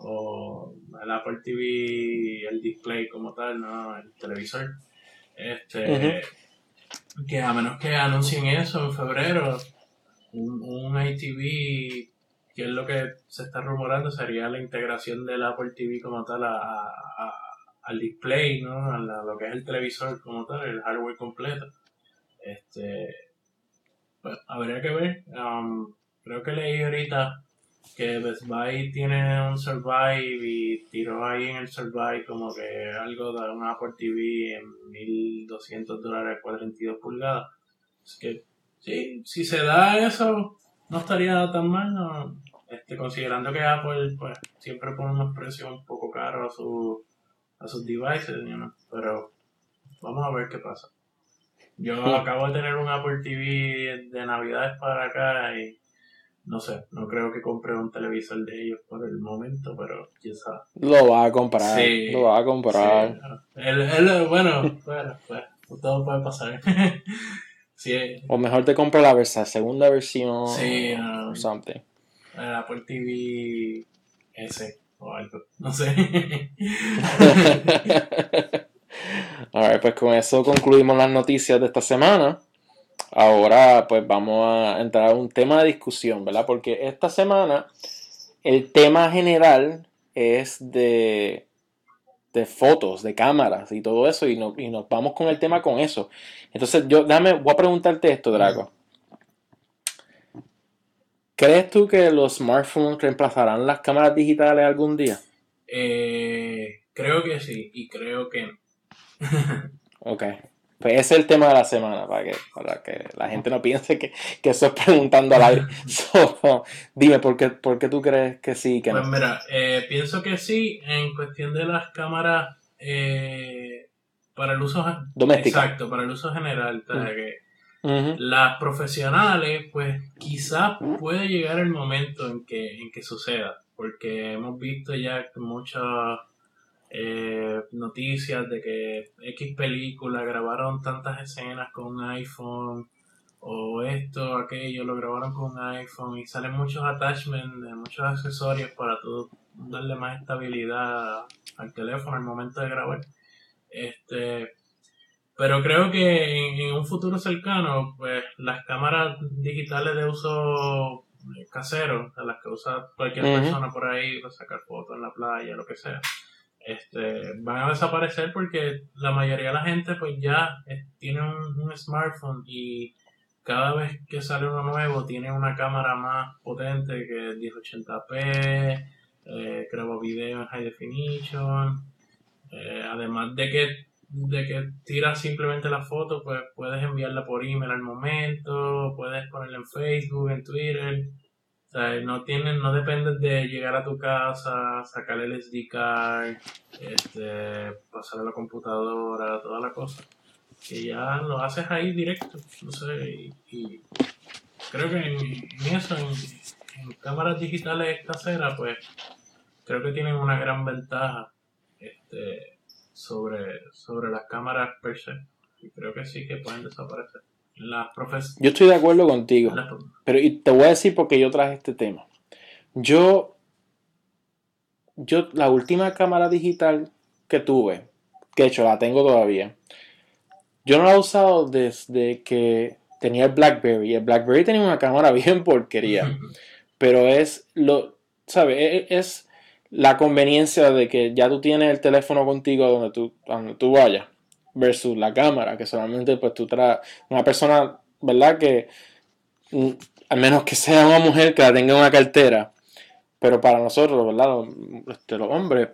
B: o el Apple T V, el display como tal, ¿no? El televisor. Este, uh-huh. Que a menos que anuncien eso en febrero, un, un iTV, que es lo que se está rumorando, sería la integración del Apple T V como tal a, a, a al display, ¿no? A la, lo que es el televisor como tal, el hardware completo. Este, pues habría que ver. Um, creo que leí ahorita que Best Buy tiene un Survive y tiró ahí en el Survive como que algo de un Apple T V en mil doscientos dólares, cuarenta y dos pulgadas. Es que sí, si se da eso, no estaría tan mal, ¿no? Este, considerando que Apple pues siempre pone unos precios un poco caros a su a sus devices, you know? Pero vamos a ver qué pasa. Yo hmm. acabo de tener un Apple T V de Navidades para acá y no sé, no creo que compre un televisor de ellos por el momento, pero quién sabe.
A: Lo va a comprar, sí, lo va a comprar.
B: Sí, no. el, el, bueno, bueno, pues todo puede pasar. Sí.
A: O mejor te compra la versa, segunda versión
B: sí, no,
A: o something.
B: El Apple T V S o algo, no sé.
A: Alright, pues con eso concluimos las noticias de esta semana. Ahora pues vamos a entrar a un tema de discusión, ¿verdad? Porque esta semana el tema general es de, de fotos, de cámaras y todo eso, y, no, y nos vamos con el tema con eso. Entonces yo, déjame, voy a preguntarte esto, Draco. ¿Crees tú que los smartphones reemplazarán las cámaras digitales algún día?
B: Eh, creo que sí y creo que no.
A: Ok. Pues ese es el tema de la semana, para que, para que la gente no piense que, que eso es preguntando al aire. So, dime, ¿por qué, ¿por qué tú crees que sí y que
B: Pues
A: no?
B: mira, eh, pienso que sí, en cuestión de las cámaras eh, para el uso, gen-
A: Doméstica.
B: exacto, para el uso general, o sea,
A: Mm.
B: que
A: Ujú.
B: las profesionales, pues quizás puede llegar el momento en que, en que suceda, porque hemos visto ya muchas eh, noticias de que X película grabaron tantas escenas con un iPhone o esto, aquello, lo grabaron con un iPhone y salen muchos attachments, eh, muchos accesorios para tú darle más estabilidad al teléfono al momento de grabar. Este, pero creo que en, en un futuro cercano, pues las cámaras digitales de uso eh, casero, a las que usa cualquier
A: Ujú.
B: persona por ahí para sacar fotos en la playa, lo que sea, este, van a desaparecer porque la mayoría de la gente pues ya eh, tiene un, un smartphone y cada vez que sale uno nuevo tiene una cámara más potente que diez ochenta p, eh, graba video en high definition, eh, además de que, de que tiras simplemente la foto, pues puedes enviarla por email al momento, puedes ponerla en Facebook, en Twitter. O sea, no tienes, no dependes de llegar a tu casa, sacar el S D card, este, pasar a la computadora, toda la cosa. Que ya lo haces ahí directo. No sé, y, y creo que en, en eso, en, en cámaras digitales caseras, pues creo que tienen una gran ventaja este, sobre, sobre las cámaras per se. Y creo que sí que pueden desaparecer. Las profes
A: Yo estoy de acuerdo contigo,
B: las,
A: pero y te voy a decir por qué yo traje este tema. Yo, yo, la última cámara digital que tuve, que de hecho la tengo todavía, yo no la he usado desde que tenía el BlackBerry. El BlackBerry tenía una cámara bien porquería, pero es lo, ¿sabes? Es, es la conveniencia de que ya tú tienes el teléfono contigo donde tú, donde tú vayas, versus la cámara, que solamente pues tú traes una persona, ¿verdad? Que mm, al menos que sea una mujer que la tenga en una cartera, pero para nosotros, ¿verdad? Los, este, los hombres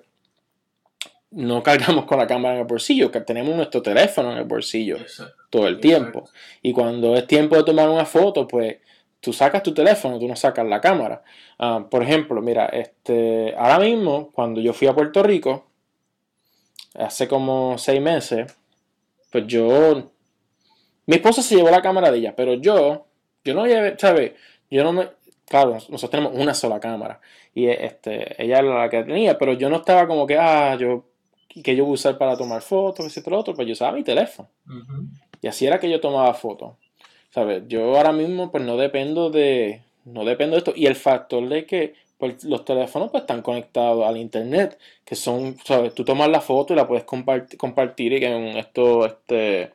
A: no cargamos con la cámara en el bolsillo, que tenemos nuestro teléfono en el bolsillo
B: exacto,
A: todo el
B: exacto.
A: tiempo. Y cuando es tiempo de tomar una foto, pues tú sacas tu teléfono, tú no sacas la cámara. Uh, por ejemplo, mira, este, ahora mismo, cuando yo fui a Puerto Rico, hace como seis meses, pues yo, mi esposa se llevó la cámara de ella, pero yo, yo no llevé, ¿sabes? Yo no me, claro, nosotros tenemos una sola cámara y este, ella era la que tenía, pero yo no estaba como que, ah, yo, que yo voy a usar para tomar fotos, ese otro, otro, pues yo usaba mi teléfono.
B: Uh-huh.
A: Y así era que yo tomaba fotos. ¿Sabes? Yo ahora mismo pues no dependo de, no dependo de esto. Y el factor de que pues, los teléfonos pues están conectados al internet, que son, ¿sabes? Tú tomas la foto y la puedes compartir, compartir y en esto, este,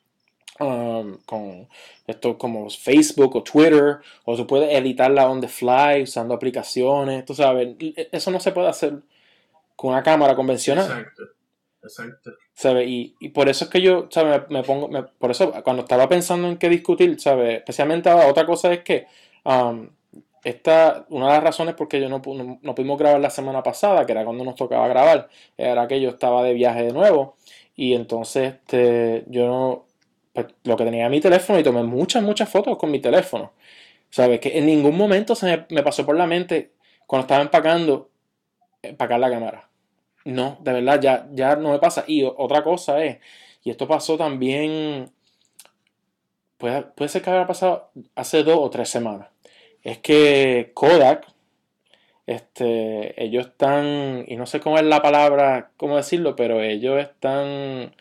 A: um, con esto como Facebook o Twitter, o tú puedes editarla on the fly usando aplicaciones, tú sabes, eso no se puede hacer con una cámara convencional.
B: Exacto, exacto.
A: ¿Sabes? Y, y por eso es que yo, ¿sabes? Me, me pongo, me, por eso cuando estaba pensando en qué discutir, ¿sabes? Especialmente ahora, otra cosa es que um, esta, una de las razones por qué yo no, no, no pudimos grabar la semana pasada, que era cuando nos tocaba grabar, era que yo estaba de viaje de nuevo y entonces este, yo no, pues, lo que tenía en mi teléfono y tomé muchas, muchas fotos con mi teléfono. ¿Sabes? Que en ningún momento se me, me pasó por la mente cuando estaba empacando, empacar la cámara. No, de verdad, ya, ya no me pasa. Y otra cosa es, y esto pasó también, puede, puede ser que haya pasado hace dos o tres semanas. Es que Kodak, este, ellos están, y no sé cómo es la palabra, cómo decirlo, pero ellos están,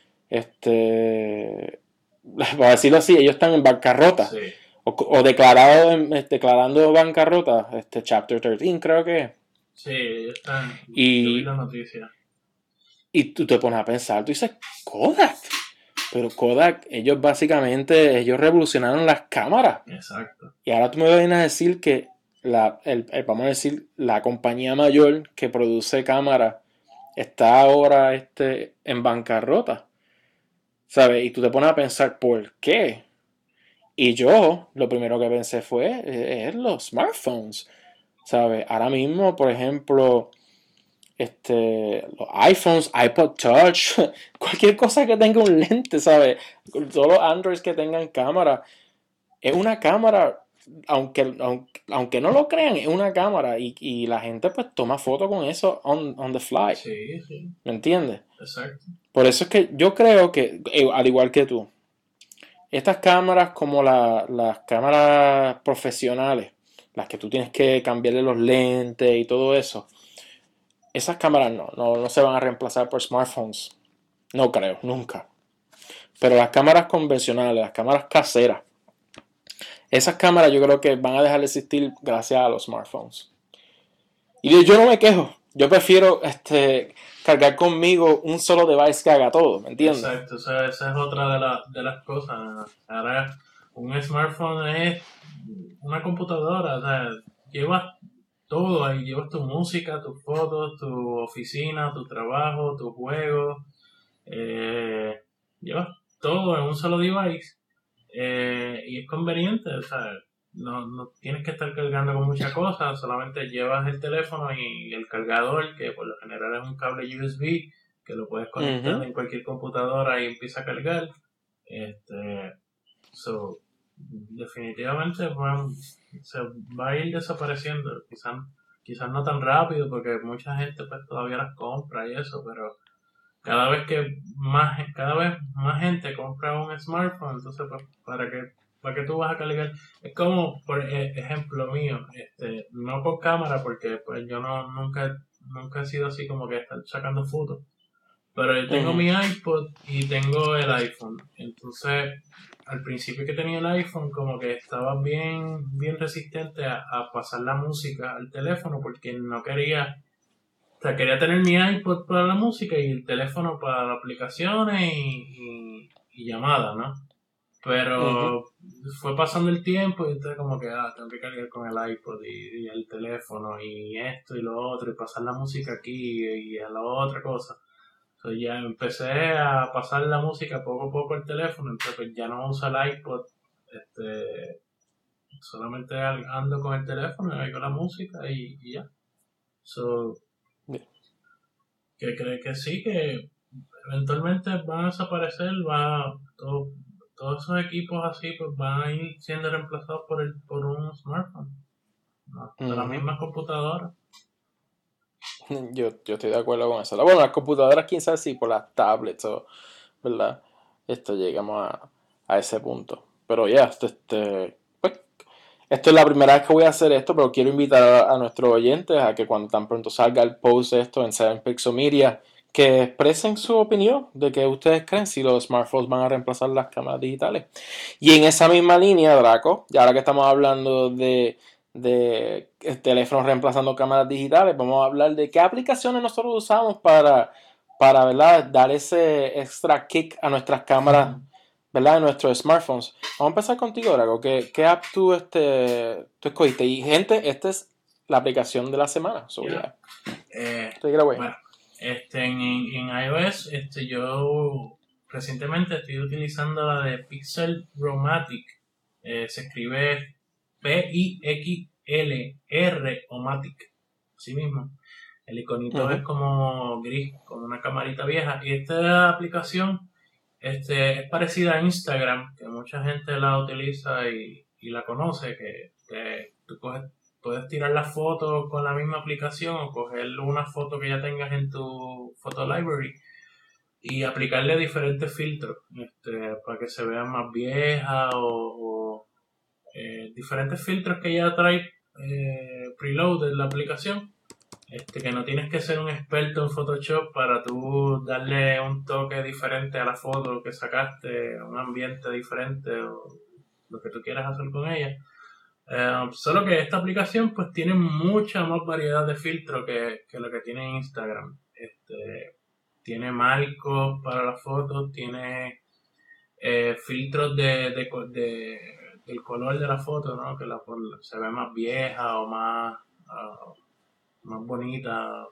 A: este, para decirlo así, ellos están en bancarrota.
B: Sí,
A: O, o declarado, en- declarando bancarrota, este, Chapter trece creo que es.
B: sí, ellos están. Yo vi la
A: Y,
B: noticia.
A: y tú te pones a pensar, tú dices, Kodak. Pero Kodak, ellos básicamente, ellos revolucionaron las cámaras.
B: Exacto.
A: Y ahora tú me vienes a decir que, la, el, el, vamos a decir, la compañía mayor que produce cámaras está ahora este, en bancarrota. ¿Sabes? Y tú te pones a pensar, ¿por qué? Y yo, lo primero que pensé fue, eh, es los smartphones. ¿Sabes? Ahora mismo, por ejemplo, este, los iPhones, iPod Touch, cualquier cosa que tenga un lente, ¿sabes? Todos los Androids que tengan cámara, es una cámara, aunque, aunque, aunque no lo crean, es una cámara y, y la gente pues toma fotos con eso on, on the fly.
B: Sí, sí.
A: ¿Me entiendes?
B: Exacto.
A: Por eso es que yo creo que, eh, al igual que tú, estas cámaras como la, las cámaras profesionales, las que tú tienes que cambiarle los lentes y todo eso, esas cámaras no, no, no se van a reemplazar por smartphones. No creo, nunca. Pero las cámaras convencionales, las cámaras caseras, esas cámaras yo creo que van a dejar de existir gracias a los smartphones. Y yo no me quejo. Yo prefiero este, cargar conmigo un solo device que haga todo, ¿me entiendes?
B: Exacto, o sea, esa es otra de, la, de las cosas. Ahora, un smartphone es una computadora, o sea, llevas todo ahí, llevas tu música, tus fotos, tu oficina, tu trabajo, tus juegos, eh, llevas todo en un solo device eh, y es conveniente, o sea, no, no tienes que estar cargando con muchas cosas, solamente llevas el teléfono y el cargador, que por lo general es un cable U S B, que lo puedes conectar
A: Uh-huh.
B: en cualquier computadora y empieza a cargar. Este, so, definitivamente va, se va a ir desapareciendo, quizás quizás no tan rápido porque mucha gente pues todavía las compra y eso, pero cada vez que más cada vez más gente compra un smartphone, entonces pues para que para que tú vas a cargar, es como por e- ejemplo mío, este no con cámara porque pues yo no nunca nunca he sido así como que estar sacando fotos, pero yo tengo
A: Uh-huh.
B: mi iPod y tengo el iPhone. Entonces, al principio que tenía el iPhone, como que estaba bien, bien resistente a, a pasar la música al teléfono porque no quería, o sea, quería tener mi iPod para la música y el teléfono para aplicaciones y, y, y llamadas, ¿no?
A: Uh-huh.
B: Pero fue pasando el tiempo y entonces como que, ah, tengo que cargar con el iPod y, y el teléfono y esto y lo otro y pasar la música aquí y a la otra cosa. Entonces ya empecé a pasar la música poco a poco al teléfono, entonces pues ya no uso el iPod, este, solamente ando con el teléfono, oigo la música y, y ya. So, que cree que sí, que eventualmente van a desaparecer, va, todo, todos esos equipos así pues van a ir siendo reemplazados por el, por un smartphone, ¿no? De las
A: Uh-huh.
B: mismas computadoras.
A: Yo, yo estoy de acuerdo con eso. Bueno, las computadoras, quién sabe si por las tablets o, ¿verdad? Esto llegamos a, a ese punto. Pero ya, esto, este, pues, esto es la primera vez que voy a hacer esto, pero quiero invitar a, a nuestros oyentes a que cuando tan pronto salga el post esto en Seven Pixomedia, que expresen su opinión de que ustedes creen si los smartphones van a reemplazar las cámaras digitales. Y en esa misma línea, Draco, y ahora que estamos hablando de, de teléfonos reemplazando cámaras digitales, vamos a hablar de qué aplicaciones nosotros usamos para, para ¿verdad? Dar ese extra kick a nuestras cámaras, ¿verdad? En nuestros smartphones. Vamos a empezar contigo, Draco. ¿Qué, qué app tú, este, tú escogiste? Y gente, esta es la aplicación de la semana. So,
B: Yeah.
A: yeah.
B: Eh,
A: Take it away.
B: bueno, este, en, en iOS, este, yo recientemente estoy utilizando la de Pixelromatic. Eh, se escribe P I X L R O-Matic. Así mismo. El iconito es
A: Uh-huh.
B: como gris, como una camarita vieja. Y esta aplicación este, es parecida a Instagram, que mucha gente la utiliza y, y la conoce, que, que tú coges, puedes tirar la foto con la misma aplicación o coger una foto que ya tengas en tu photo library y aplicarle diferentes filtros este, para que se vea más vieja o, o eh, diferentes filtros que ya trae eh, preloaded la aplicación. Este, que no tienes que ser un experto en Photoshop para tú darle un toque diferente a la foto que sacaste, un ambiente diferente o lo que tú quieras hacer con ella. Eh, solo que esta aplicación pues tiene mucha más variedad de filtros que, que lo que tiene Instagram. Este, tiene marcos para las fotos, tiene eh, filtros de, de, de, del color de la foto, ¿no? Que la, se ve más vieja o más, uh, más bonita.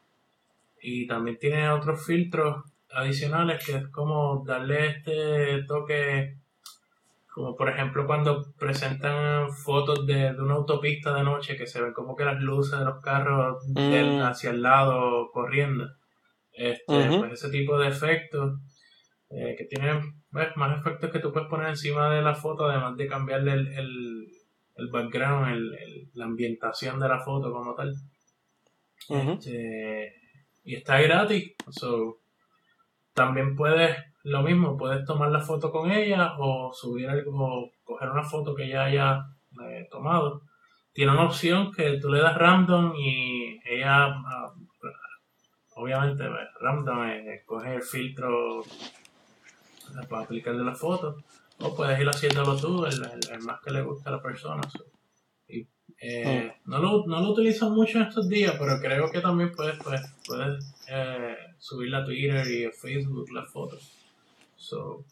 B: Y también tiene otros filtros adicionales que es como darle este toque Como por ejemplo cuando presentan fotos de, de una autopista de noche que se ven como que las luces de los carros del,
A: Mm,
B: hacia el lado corriendo. Este,
A: ujú,
B: pues ese tipo de efectos eh, que tienen pues, más efectos que tú puedes poner encima de la foto, además de cambiarle el, el, el background, el, el- la ambientación de la foto como tal.
A: ujú.
B: Este, y está gratis. So, también puedes, lo mismo, puedes tomar la foto con ella o subir algo, coger una foto que ella haya eh, tomado. Tiene una opción que tú le das random y ella, ah, obviamente, pues, random, eh, coge el filtro eh, para aplicarle la foto. O puedes ir haciéndolo tú, el, el- el más que le guste a la persona. So, y,
A: Mm.
B: eh, no, lo, no lo utilizo mucho en estos días, pero creo que también puedes, pues, puedes eh, subirla a Twitter y a Facebook las fotos. So,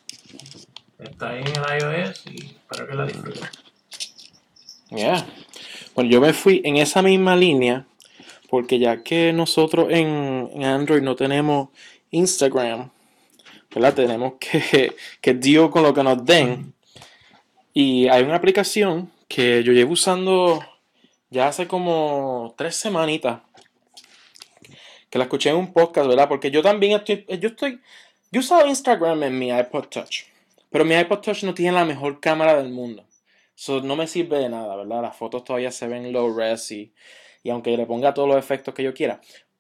B: está ahí en el iOS y espero que la disfruten.
A: Yeah. Bueno, yo me fui en esa misma línea porque ya que nosotros en, en Android no tenemos Instagram, ¿verdad? Tenemos que, que deal con lo que nos den. Y hay una aplicación que yo llevo usando ya hace como tres semanitas, que la escuché en un podcast, ¿verdad? Porque yo también estoy, yo estoy, yo usaba Instagram en mi iPod Touch, pero mi iPod Touch no tiene la mejor cámara del mundo. So, no me sirve de nada, ¿verdad? Las fotos todavía se ven low res y, y aunque le ponga todos los efectos que yo quiera.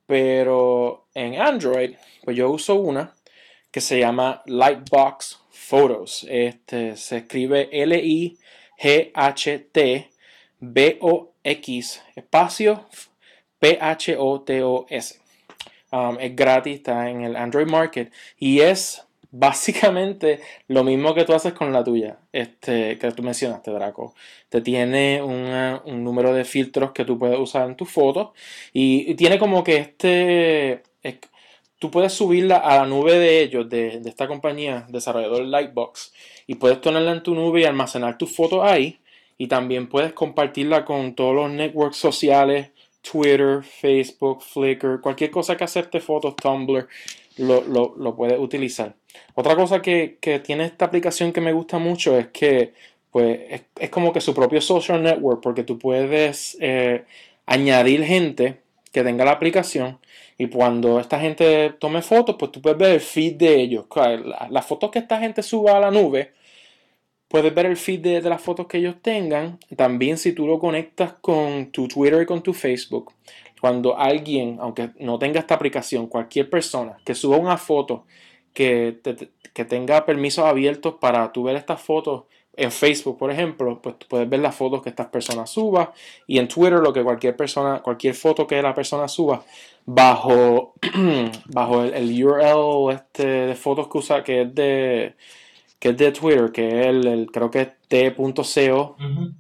A: Pero en Android, pues yo uso una que se llama Lightbox Photos. Este, se escribe L I G H T B O X espacio P H O T O S. Um, es gratis, está en el Android Market y es básicamente lo mismo que tú haces con la tuya, este, que tú mencionaste, Draco. Te tiene una, un número de filtros que tú puedes usar en tus fotos y, y tiene como que este... Es, tú puedes subirla a la nube de ellos, de, de esta compañía, desarrollador Lightbox, y puedes ponerla en tu nube y almacenar tus fotos ahí. Y también puedes compartirla con todos los networks sociales, Twitter, Facebook, Flickr, cualquier cosa que acepte fotos, Tumblr, lo, lo, lo puedes utilizar. Otra cosa que, que tiene esta aplicación que me gusta mucho es que pues, es, es como que su propio social network, porque tú puedes eh, añadir gente que tenga la aplicación y cuando esta gente tome fotos, pues tú puedes ver el feed de ellos. Las fotos que esta gente suba a la nube, puedes ver el feed de, de las fotos que ellos tengan. También si tú lo conectas con tu Twitter y con tu Facebook, cuando alguien, aunque no tenga esta aplicación, cualquier persona que suba una foto que, te, que tenga permisos abiertos para tú ver estas fotos en Facebook, por ejemplo, pues tú puedes ver las fotos que estas personas suban y en Twitter lo que cualquier persona, cualquier foto que la persona suba bajo, bajo el, el U R L este, de fotos que usa, que es de que es de Twitter, que es el, el creo que es t.co,
B: Uh-huh.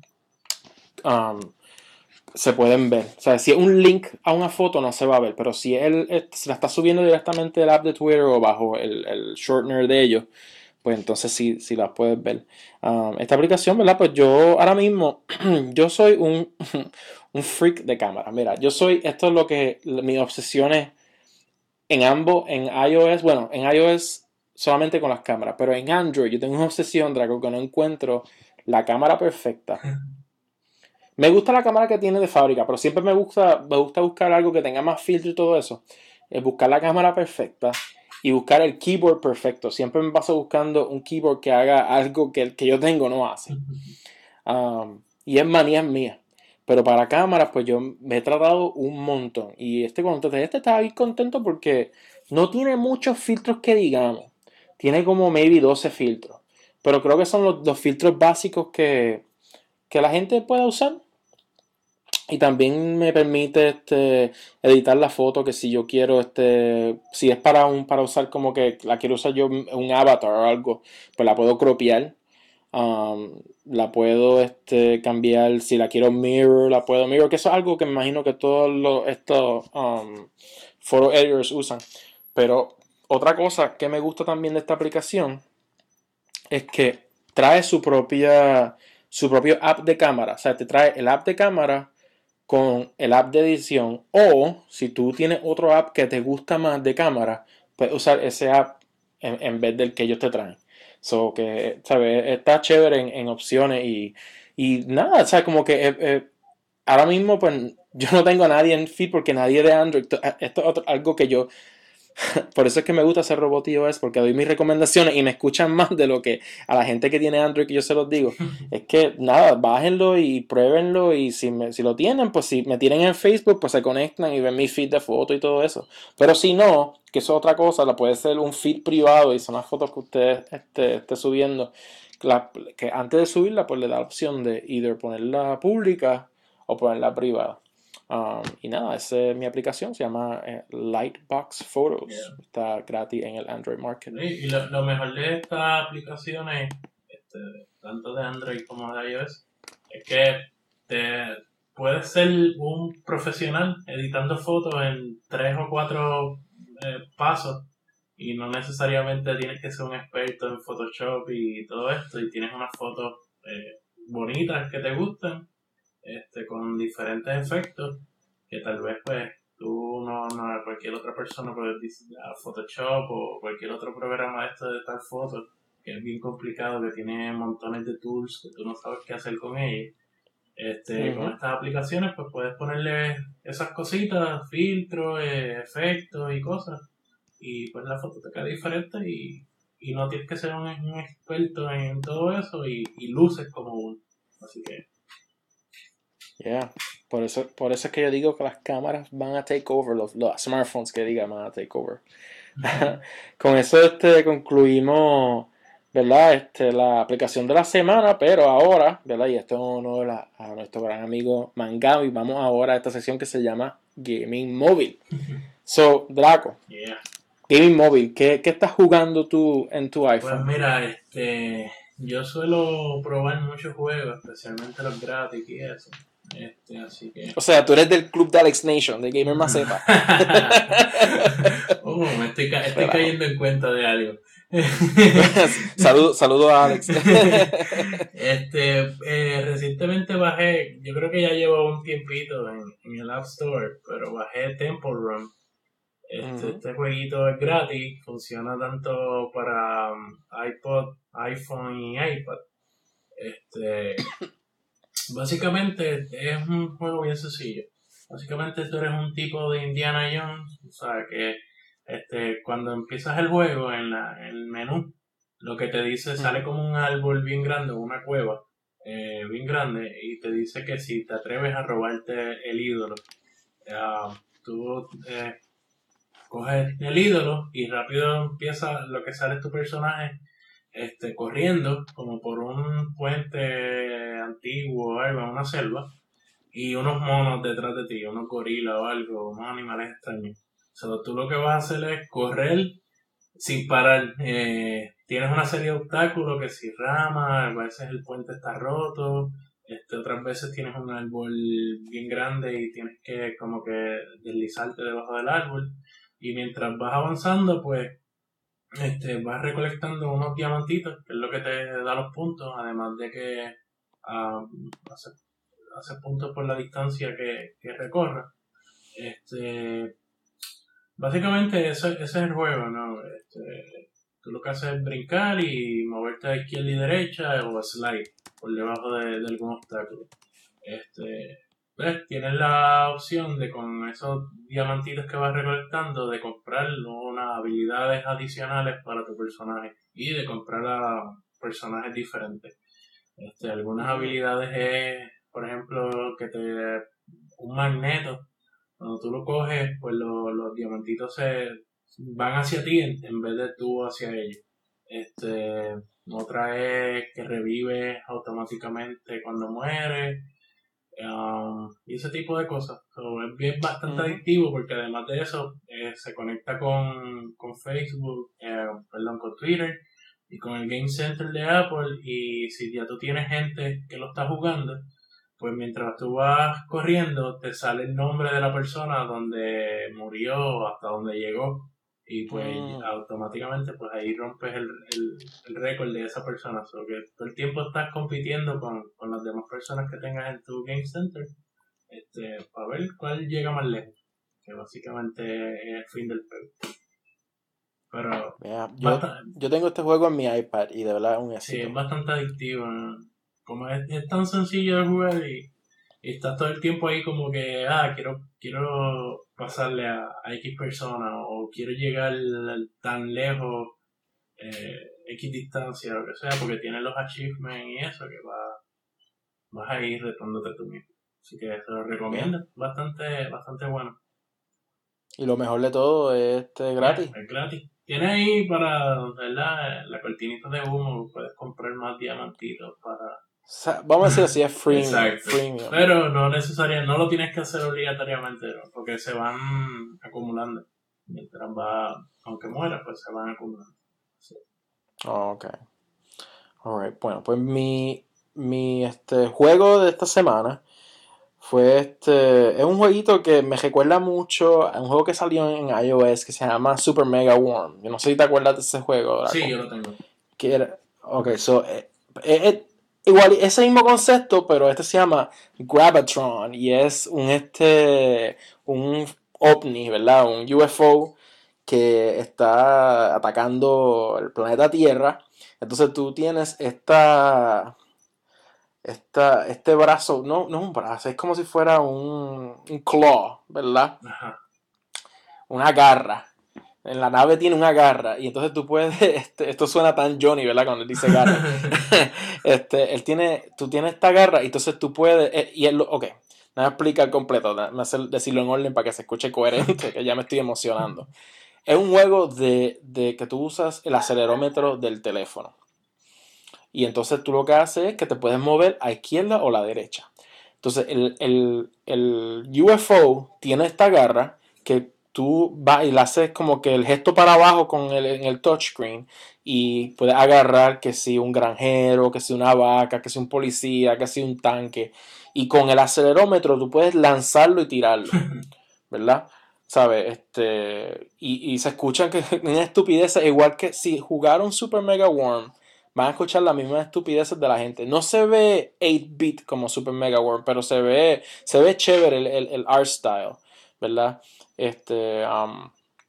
A: um, se pueden ver. O sea, si es un link a una foto no se va a ver, pero si él se la está subiendo directamente del app de Twitter o bajo el, el shortener de ellos, pues entonces sí, sí las puedes ver. Um, esta aplicación, ¿verdad? Pues yo ahora mismo, yo soy un, un freak de cámara. Mira, yo soy, esto es lo que, mis obsesiones en ambos, en iOS, bueno, en iOS solamente con las cámaras, pero en Android yo tengo una obsesión, Draco, que no encuentro la cámara perfecta. Me gusta la cámara que tiene de fábrica, pero siempre me gusta, me gusta buscar algo que tenga más filtro y todo eso. Es buscar la cámara perfecta y buscar el keyboard perfecto. Siempre me paso buscando un keyboard que haga algo que el que yo tengo no hace. Um, y es manía mía. Pero para cámaras, pues yo me he tratado un montón. Y este contento, este estaba bien contento porque no tiene muchos filtros que digamos. Tiene como maybe doce filtros. Pero creo que son los, los filtros básicos que, que la gente puede usar. Y también me permite este, editar la foto que si yo quiero, este, si es para un para usar como que la quiero usar yo un avatar o algo, pues la puedo cropiar. Um, la puedo este, cambiar, si la quiero mirror, la puedo mirror, que eso es algo que me imagino que todos los, estos um, photo editors usan. Pero otra cosa que me gusta también de esta aplicación es que trae su propia su propio app de cámara. O sea, te trae el app de cámara con el app de edición. O si tú tienes otro app que te gusta más de cámara, puedes usar ese app en, en vez del que ellos te traen. So que, ¿sabes? Está chévere en, en opciones y, y nada, o sea, como que eh, eh, ahora mismo pues yo no tengo a nadie en feed porque nadie de Android. Esto es otro, algo que yo por eso es que me gusta hacer Robotio es porque doy mis recomendaciones y me escuchan más de lo que a la gente que tiene Android que yo se los digo. Es que nada, bájenlo y pruébenlo y si, me, si lo tienen, pues si me tienen en Facebook, pues se conectan y ven mi feed de fotos y todo eso. Pero si no, que eso es otra cosa, la puede ser un feed privado y son las fotos que usted esté, esté subiendo. La, que antes de subirla, pues le da la opción de either ponerla pública o ponerla privada. Um, y nada, esa es mi aplicación, se llama eh, Lightbox Photos.
B: Yeah.
A: Está gratis en el Android Market.
B: Sí, y lo, lo mejor de estas aplicaciones, este, tanto de Android como de iOS, es que te puedes ser un profesional editando fotos en tres o cuatro eh, pasos y no necesariamente tienes que ser un experto en Photoshop y todo esto y tienes unas fotos eh, bonitas que te gustan, este, con diferentes efectos que tal vez pues tú no, no cualquier otra persona puede decir Photoshop o cualquier otro programa esto de tal foto que es bien complicado, que tiene montones de tools que tú no sabes qué hacer con ellos. Este, uh-huh. Con estas aplicaciones pues puedes ponerle esas cositas, filtros, eh, efectos y cosas y pues la foto te queda diferente y, y no tienes que ser un, un experto en todo eso y, y luces como uno, así que
A: yeah. Por eso, por eso es que yo digo que las cámaras van a take over, los, los smartphones que digan van a take over. Uh-huh. Con eso este, concluimos, ¿verdad? Este, la aplicación de la semana, pero ahora, ¿verdad? Y esto es un honor a, a nuestro gran amigo Mangao y vamos ahora a esta sección que se llama Gaming Móvil. So, Draco,
B: yeah.
A: Gaming Móvil, ¿qué, ¿qué estás jugando tú en tu iPhone?
B: Pues mira, este, yo suelo probar muchos juegos, especialmente los gratis y eso. Este, así que...
A: O sea, tú eres del club de Alex Nation, de Gamer Macepa.
B: oh, me estoy, ca- estoy cayendo en cuenta de algo.
A: Saludo, saludo a Alex.
B: este, eh, recientemente bajé, yo creo que ya llevo un tiempito en, en el App Store, pero bajé Temple Run. Este, uh-huh. Este jueguito es gratis, funciona tanto para um, iPod, iPhone y iPad. Este, básicamente es un juego bien sencillo. Básicamente tú eres un tipo de Indiana Jones, o sea que este, cuando empiezas el juego en, la, en el menú, lo que te dice, uh-huh. Sale como un árbol bien grande, una cueva eh, bien grande, y te dice que si te atreves a robarte el ídolo, uh, tú eh, coges el ídolo y rápido empieza lo que sale es tu personaje este, corriendo como por un puente antiguo o algo, en una selva, y unos monos detrás de ti, unos gorilas o algo, unos animales extraños. O sea, tú lo que vas a hacer es correr sin parar. Eh, tienes una serie de obstáculos, que si ramas, a veces el puente está roto, este, otras veces tienes un árbol bien grande y tienes que como que deslizarte debajo del árbol. Y mientras vas avanzando, pues este, vas recolectando unos diamantitos, que es lo que te da los puntos, además de que uh, hace, hace puntos por la distancia que, que recorra. Este, básicamente ese, ese es el juego, ¿no? Este, tú lo que haces es brincar y moverte a izquierda y derecha o slide por debajo de, de algún obstáculo. Este, pues tienes la opción de con esos diamantitos que vas recolectando de comprar unas habilidades adicionales para tu personaje y de comprar a personajes diferentes. Este, algunas habilidades es, por ejemplo, que te un magneto. Cuando tú lo coges, pues lo, los diamantitos se van hacia ti en, en vez de tú hacia ellos. Este, otra es que revives automáticamente cuando mueres. Um, y ese tipo de cosas. So, es bien bastante uh-huh. adictivo porque además de eso eh, se conecta con, con Facebook, eh, perdón, con Twitter y con el Game Center de Apple, y si ya tú tienes gente que lo está jugando, pues mientras tú vas corriendo te sale el nombre de la persona, donde murió, hasta donde llegó, y pues uh-huh. automáticamente pues ahí rompes el, el, el récord de esa persona. O sea, que todo el tiempo estás compitiendo con, con las demás personas que tengas en tu Game Center, este, para ver cuál llega más lejos, que básicamente es el fin del juego. Pero
A: Yeah, yo,
B: bastante,
A: yo tengo este juego en mi iPad y de verdad es un
B: sí,
A: éxito.
B: es bastante adictivo, ¿no? Como es, es tan sencillo de jugar y, y estás todo el tiempo ahí como que, ah, quiero, quiero pasarle a, a X persona o quiero llegar tan lejos, eh, X distancia, lo que sea, porque tiene los achievements y eso que va, vas a ir retándote tú mismo. Así que te lo
A: Yeah.
B: recomiendo, bastante, bastante bueno.
A: Y lo mejor de todo es este
B: Ya,
A: gratis.
B: es gratis. Tiene ahí para, ¿verdad? La cortinita de humo, puedes comprar más diamantitos para...
A: O sea, vamos a decir así, es freemium.
B: Exacto.
A: freemium.
B: Pero no necesariamente, no lo tienes que hacer obligatoriamente, ¿no? Porque se van acumulando. Mientras va, aunque muera, pues se van acumulando. Sí.
A: Oh, ok. Alright. Bueno, pues mi, mi este, juego de esta semana fue este. Es un jueguito que me recuerda mucho a un juego que salió en iOS que se llama Super Mega Worm. Yo no sé si te acuerdas de ese juego,
B: Sí,
A: Draco.
B: yo lo tengo.
A: Que era. Ok, so. Eh, eh, eh, igual, ese mismo concepto, pero este se llama Grabatron. Y es un este. Un ovni, ¿verdad? Un U F O que está atacando el planeta Tierra. Entonces tú tienes esta, esta, este brazo, no, no es un brazo, es como si fuera un, un claw, ¿verdad?
B: Ajá.
A: Una garra. En la nave tiene una garra y entonces tú puedes, este, esto suena tan Johnny, ¿verdad? Cuando él dice garra. este, él tiene, tú tienes esta garra y entonces tú puedes, eh, y él, ok, me voy a explicar completo, me hace decirlo en orden para que se escuche coherente, que ya me estoy emocionando. Es un juego de, de que tú usas el acelerómetro del teléfono. Y entonces tú lo que haces es que te puedes mover a izquierda o a la derecha. Entonces el, el, el U F O tiene esta garra que tú vas y le haces como que el gesto para abajo con el, en el touchscreen y puedes agarrar que si un granjero, que si una vaca, que si un policía, que si un tanque. Y con el acelerómetro tú puedes lanzarlo y tirarlo, ¿verdad? ¿Sabes? Este, y, y se escuchan que en estupideces, igual que si jugaron Super Mega Worm, van a escuchar las mismas estupideces de la gente. No se ve ocho bit como Super Mega Worm, pero se ve, se ve chévere el, el, el art style, ¿verdad? Este, um,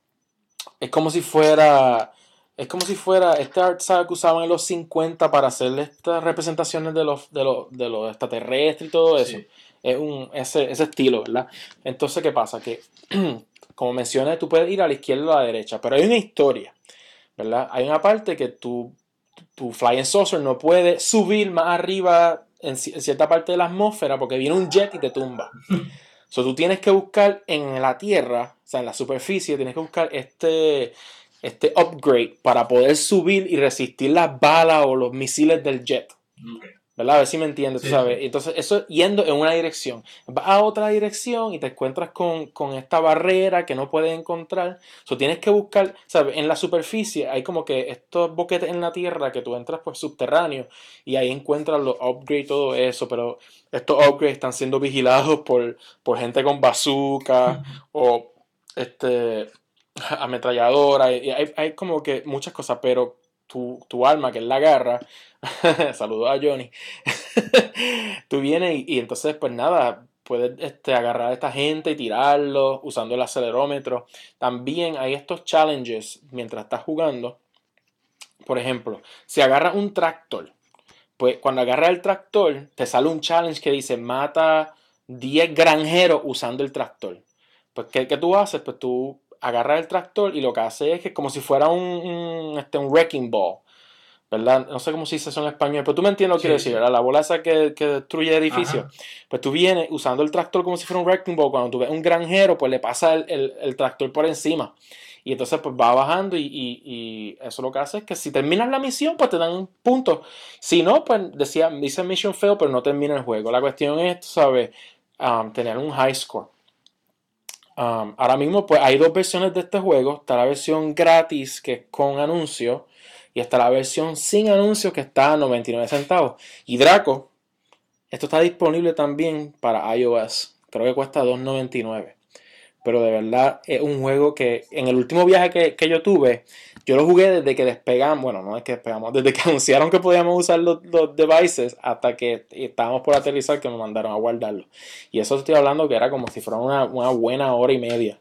A: es como si fuera, es como si fuera este art style que usaban en los cincuenta para hacer estas representaciones de los, de los, de los extraterrestres y todo eso.
B: Sí.
A: Es un, ese, ese estilo, ¿verdad? Entonces, ¿qué pasa? Que, como mencioné, tú puedes ir a la izquierda o a la derecha, pero hay una historia, ¿verdad? Hay una parte que tu, tu Flying Saucer no puede subir más arriba en, en cierta parte de la atmósfera porque viene un jet y te tumba. So, tú tienes que buscar en la tierra, o sea, en la superficie, tienes que buscar este, este upgrade para poder subir y resistir las balas o los misiles del jet.
B: Okay.
A: ¿Verdad? A ver si me entiendes,
B: Sí,
A: tú sabes.
B: sí.
A: Entonces, eso yendo en una dirección. Vas a otra dirección y te encuentras con, con esta barrera que no puedes encontrar. So, tienes que buscar, ¿sabes? En la superficie hay como que estos boquetes en la tierra que tú entras pues subterráneo y ahí encuentras los upgrades y todo eso, pero estos upgrades están siendo vigilados por, por gente con bazooka o este ametralladora. Y hay, hay como que muchas cosas, pero tu, tu alma, que es la garra, saludos a Johnny, tú vienes y, y entonces pues nada, puedes este, agarrar a esta gente y tirarlos usando el acelerómetro. También hay estos challenges mientras estás jugando. Por ejemplo, si agarras un tractor, pues cuando agarras el tractor te sale un challenge que dice mata diez granjeros usando el tractor. Pues ¿qué, qué tú haces? Pues tú agarras el tractor y lo que haces es que es como si fuera un, un, este, un wrecking ball, ¿verdad? No sé cómo se dice eso en español, pero tú me entiendes lo que quiero
B: Sí,
A: decir,
B: sí.
A: ¿verdad? La bola esa que, que destruye edificios.
B: Ajá.
A: Pues tú vienes usando el tractor como si fuera un wrecking ball. Cuando tú ves un granjero, pues le pasa el, el, el tractor por encima. Y entonces pues va bajando y, y, y eso lo que hace es que si terminas la misión, pues te dan un punto. Si no, pues decía, dice mission fail, pero no termina el juego. La cuestión es, tú sabes, um, tener un high score. Um, ahora mismo pues hay dos versiones de este juego. Está la versión gratis que es con anuncios y está la versión sin anuncios que está a noventa y nueve centavos. Y Draco, esto está disponible también para iOS. Creo que cuesta dos noventa y nueve. Pero de verdad es un juego que en el último viaje que, que yo tuve, yo lo jugué desde que despegamos, bueno, no es que despegamos, desde que anunciaron que podíamos usar los, los devices hasta que estábamos por aterrizar que me mandaron a guardarlo. Y eso estoy hablando que era como si fuera una, una buena hora y media.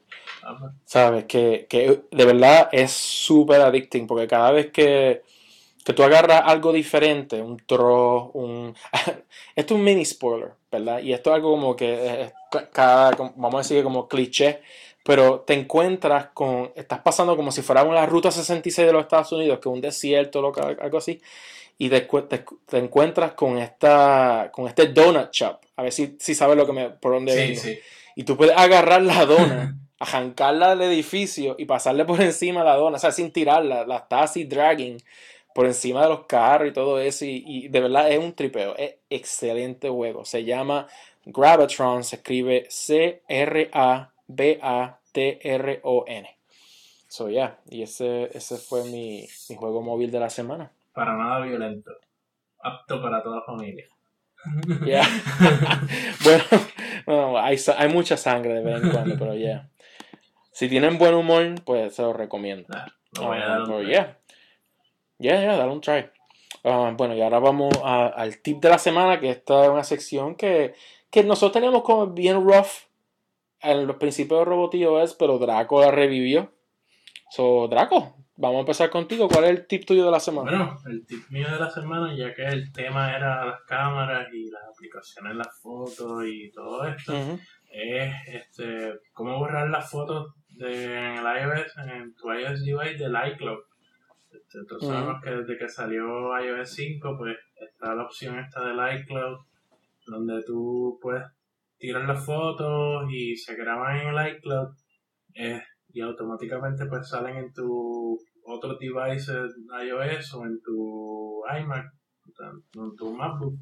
A: ¿Sabes? Que, que de verdad es súper addicting porque cada vez que, que tú agarras algo diferente, un throw, un... esto es un mini spoiler, ¿verdad? Y esto es algo como que es cada, vamos a decir como cliché, pero te encuentras con, estás pasando como si fuera una ruta sesenta y seis de los Estados Unidos, que es un desierto, algo así, y te, te, te encuentras con esta con este donut shop, a ver si, si sabes lo que me, por dónde
B: Sí,
A: vengo.
B: sí.
A: Y tú puedes agarrar la dona, arrancarla del edificio y pasarle por encima a la dona, o sea, sin tirarla, la está así dragging por encima de los carros y todo eso, y, y de verdad es un tripeo, es excelente juego, se llama Grabatron, se escribe C R A B A T R O N. So yeah, y ese, ese fue mi, mi juego móvil de la semana.
B: Para nada violento. Apto para toda familia.
A: Yeah. Bueno, no, hay, hay mucha sangre de vez en cuando, pero yeah. Si tienen buen humor, pues se los recomiendo.
B: Nah, lo voy a dar
A: Um,
B: un
A: pero
B: try.
A: yeah. Yeah, yeah, dale un try. Um, bueno, y ahora vamos a, al tip de la semana, que esta es una sección que, que nosotros teníamos como bien rough en los principios de Robotillo es, pero Draco la revivió. So, Draco, vamos a empezar contigo. ¿Cuál es el tip tuyo de la semana?
B: Bueno, el tip mío de la semana, ya que el tema era las cámaras y las aplicaciones, las fotos y todo esto, uh-huh. es este, cómo borrar las fotos de, en el iOS, en tu iOS device del iCloud. Este, entonces uh-huh. sabemos que desde que salió iOS cinco, pues está la opción esta del iCloud, donde tú puedes tirar las fotos y se graban en el iCloud eh, y automáticamente pues salen en tu otros devices iOS o en tu iMac, en tu MacBook.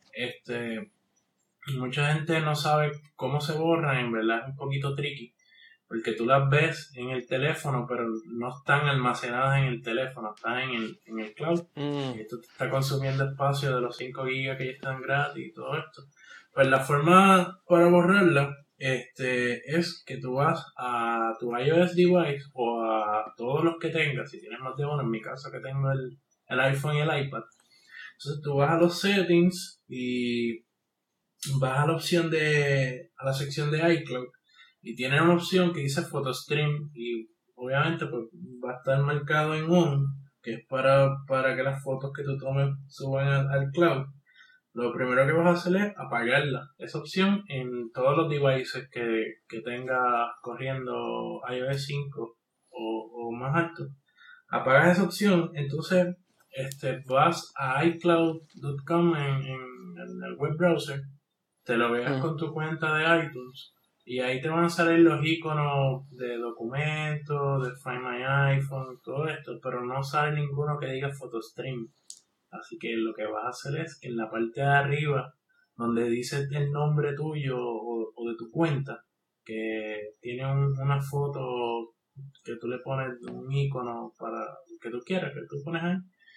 B: Este, mucha gente no sabe cómo se borran, en verdad es un poquito tricky, porque tú las ves en el teléfono, pero no están almacenadas en el teléfono, están en el, en el cloud. Mm. Y esto te está consumiendo espacio de los cinco gigas que ya están gratis y todo esto. Pues la forma para borrarla este, es que tú vas a tu iOS device o a todos los que tengas, si tienes más de uno, en mi caso que tengo el, el iPhone y el iPad. Entonces tú vas a los settings y vas a la opción de, a la sección de iCloud y tiene una opción que dice PhotoStream y obviamente pues va a estar marcado en on, que es para, para que las fotos que tú tomes suban al, al cloud. Lo primero que vas a hacer es apagarla, esa opción en todos los devices que, que tenga corriendo iOS cinco o, o más alto. Apagas esa opción, entonces este, vas a iCloud punto com en, en, en el web browser, te lo veas mm. con tu cuenta de iTunes y ahí te van a salir los iconos de documentos, de Find My iPhone, todo esto, pero no sale ninguno que diga PhotoStream. Así que lo que vas a hacer es que en la parte de arriba, donde dice el nombre tuyo o, o de tu cuenta, que tiene un, una foto que tú le pones un icono para que tú quieras, que tú pones ahí,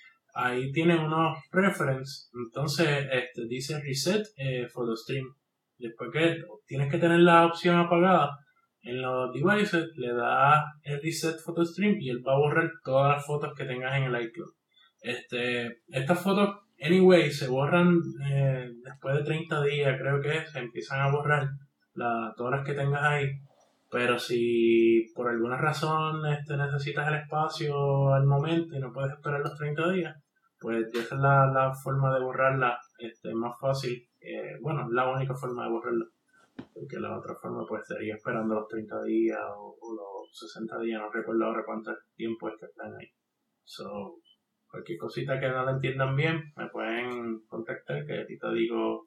B: ahí tiene unos preferences, entonces este, dice reset eh, PhotoStream. Después que tienes que tener la opción apagada en los devices, le das el reset PhotoStream y él va a borrar todas las fotos que tengas en el iCloud. Este, estas fotos, anyway, se borran eh, después de treinta días, creo que se empiezan a borrar la, todas las que tengas ahí. Pero si por alguna razón este, necesitas el espacio al momento y no puedes esperar los treinta días, pues esa es la, la forma de borrarla este, más fácil. Eh, bueno, la única forma de borrarla. Porque la otra forma pues sería esperando los treinta días o, o los sesenta días, no recuerdo ahora cuánto tiempo es que están ahí. So, cualquier cosita que no la entiendan bien, me pueden contactar, que aquí te digo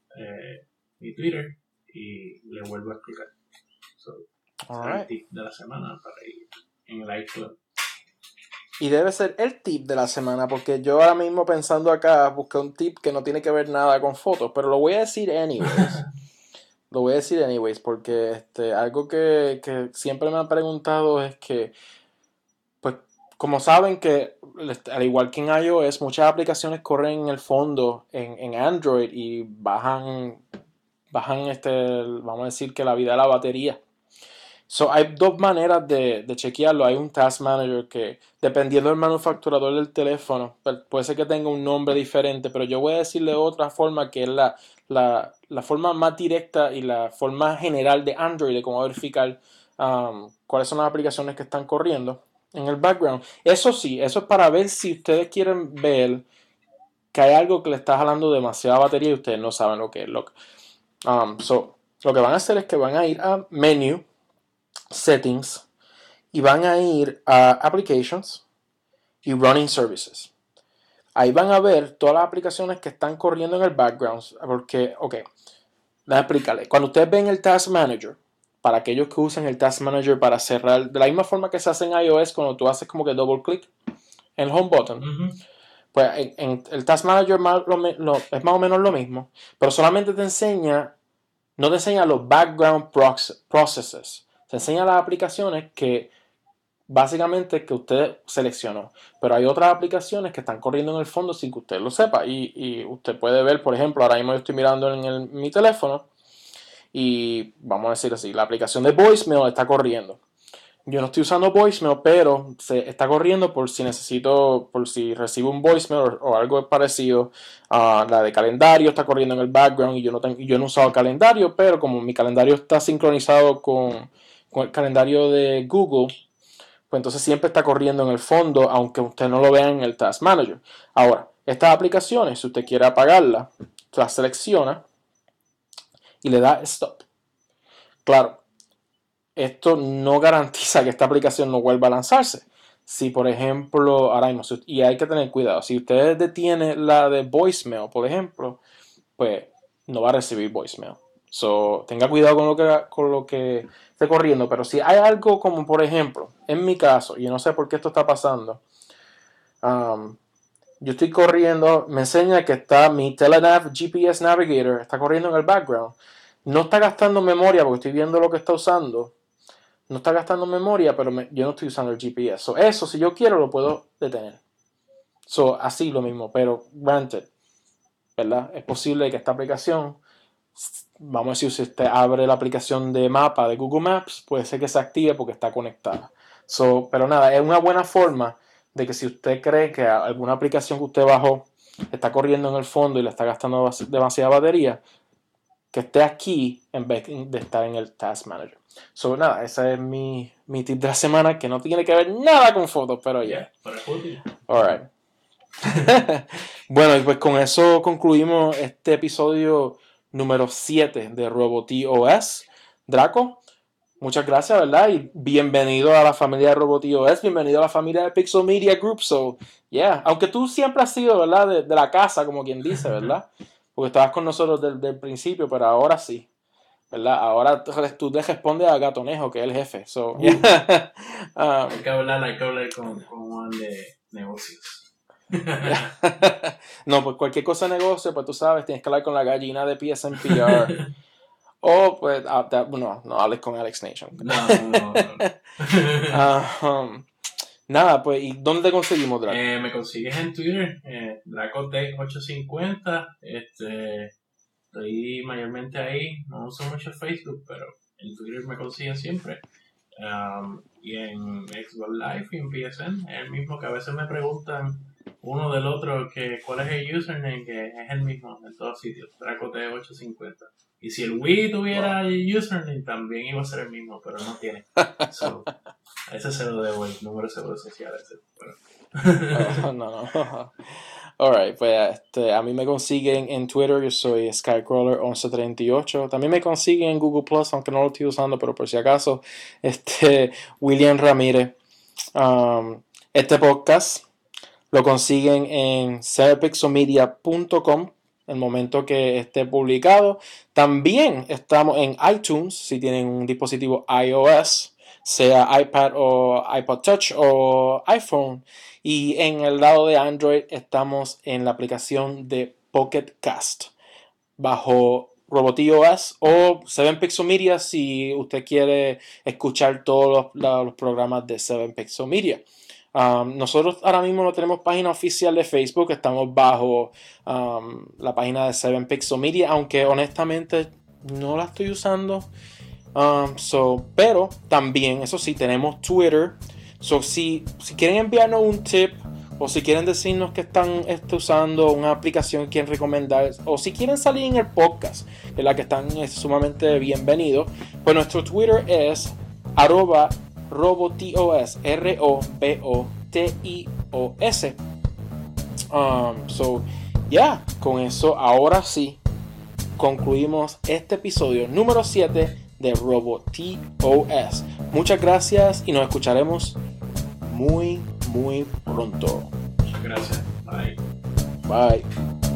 B: eh, mi Twitter y le vuelvo a explicar. So, ese es el tip de la semana para ir en el iCloud.
A: Y debe ser el tip de la semana, porque yo ahora mismo pensando acá busqué un tip que no tiene que ver nada con fotos, pero lo voy a decir anyways. Lo voy a decir anyways, porque este, algo que, que siempre me han preguntado es que, pues, como saben que, al igual que en iOS, muchas aplicaciones corren en el fondo en, en Android y bajan, bajan este, vamos a decir que la vida de la batería. So, hay dos maneras de, de chequearlo. Hay un Task Manager que, dependiendo del manufacturador del teléfono, puede ser que tenga un nombre diferente, pero yo voy a decirle otra forma que es la, la, la forma más directa y la forma general de Android de cómo verificar um, cuáles son las aplicaciones que están corriendo en el background. Eso sí, eso es para ver si ustedes quieren ver que hay algo que le está jalando demasiada batería y ustedes no saben lo que es. Lo, um, so, lo que van a hacer es que van a ir a Menu, Settings, y van a ir a Applications y Running Services. Ahí van a ver todas las aplicaciones que están corriendo en el background. Porque, ok, déjame explicarles. Cuando ustedes ven el Task Manager, para aquellos que usan el Task Manager para cerrar, de la misma forma que se hace en iOS, cuando tú haces como que double click en el home button, uh-huh. Pues en, en el Task Manager más, lo, lo, es más o menos lo mismo, pero solamente te enseña, no te enseña los background processes, te enseña las aplicaciones que básicamente que usted seleccionó, pero hay otras aplicaciones que están corriendo en el fondo sin que usted lo sepa y, y usted puede ver, por ejemplo, ahora mismo yo estoy mirando en el, mi teléfono y vamos a decir así, la aplicación de voicemail está corriendo. Yo no estoy usando voicemail, pero se está corriendo por si necesito, por si recibo un voicemail o, o algo parecido. Uh, la de calendario está corriendo en el background y yo no, tengo, yo no he usado calendario, pero como mi calendario está sincronizado con, con el calendario de Google, pues entonces siempre está corriendo en el fondo, aunque usted no lo vea en el Task Manager. Ahora, estas aplicaciones, si usted quiere apagarlas, las selecciona y le da Stop. Claro, esto no garantiza que esta aplicación no vuelva a lanzarse. Si, por ejemplo, ahora mismo, y hay que tener cuidado, si usted detiene la de voicemail, por ejemplo, pues no va a recibir voicemail. So, tenga cuidado con lo que, con lo que esté corriendo, pero si hay algo como, por ejemplo, en mi caso, y no sé por qué esto está pasando, um, yo estoy corriendo, me enseña que está mi Telenav G P S Navigator, está corriendo en el background, no está gastando memoria porque estoy viendo lo que está usando, no está gastando memoria, pero me, yo no estoy usando el G P S. So, eso, si yo quiero, lo puedo detener. So, así lo mismo, pero granted, ¿verdad? Es posible que esta aplicación, vamos a decir, si usted abre la aplicación de mapa de Google Maps, puede ser que se active porque está conectada. So, pero nada, es una buena forma de que si usted cree que alguna aplicación que usted bajó está corriendo en el fondo y le está gastando demasiada batería, que esté aquí en vez de estar en el Task Manager. So, nada, ese es mi, mi tip de la semana, que no tiene que ver nada con fotos, pero ya. Yeah. Alright. Bueno, y pues con eso concluimos este episodio número siete de RoboTOS. Draco, muchas gracias, ¿verdad? Y bienvenido a la familia de RoboTOS, bienvenido a la familia de Pixel Media Group. So, yeah, aunque tú siempre has sido, ¿verdad? De, de la casa, como quien dice, ¿verdad? Porque estabas con nosotros desde el principio, pero ahora sí, ¿verdad? Ahora tú le respondes a Gatonejo, que es el jefe. So,
B: uh, yeah. um, hay que hablar, hay que hablar con, con Juan de negocios.
A: No, pues cualquier cosa de negocio, pues tú sabes, tienes que hablar con la gallina de P S N P R. O, pues, uh, no, no hables con Alex Nation.
B: No, no, no.
A: uh, um, Nada, pues, ¿y dónde te conseguimos, Draco?
B: Eh, me consigues en Twitter, eh, DracoTech ochocientos cincuenta. Este, estoy mayormente ahí. No uso mucho Facebook, pero en Twitter me consiguen siempre. Um, y en Xbox Live y en P S N, es el mismo que a veces me preguntan uno del otro que cuál es el username, que es el mismo en todos sitios, DracoTech ochocientos cincuenta. Y si el Wii tuviera wow. el username, también iba a ser el mismo, pero no tiene. So, a ese se lo debo el número de seguro social. Ese, pero...
A: oh, no, no. Alright, pues este, a mí me consiguen en Twitter, yo soy Skycrawler once treinta y ocho. También me consiguen en Google Plus, aunque no lo estoy usando, pero por si acaso, este, William Ramírez. Um, este podcast lo consiguen en seven pixel media punto com el momento que esté publicado. También estamos en iTunes, si tienen un dispositivo iOS, sea iPad o iPod Touch o iPhone. Y en el lado de Android estamos en la aplicación de Pocket Cast bajo RoboTOS o seven pixel Media si usted quiere escuchar todos los, los programas de seven pixel Media. Um, nosotros ahora mismo no tenemos página oficial de Facebook, estamos bajo um, la página de seven pixel Media, aunque honestamente no la estoy usando. Um, so, pero también, eso sí, tenemos Twitter. So, si, si quieren enviarnos un tip o si quieren decirnos que están este, usando una aplicación que quieren recomendar o si quieren salir en el podcast, en la que están es sumamente bienvenidos, pues nuestro Twitter es arroba robotios, R O B O T I O S. Um, so, ya, yeah, con eso, ahora sí, concluimos este episodio número siete de RoboTOS. Muchas gracias y nos escucharemos muy, muy pronto.
B: Muchas gracias. Bye.
A: Bye.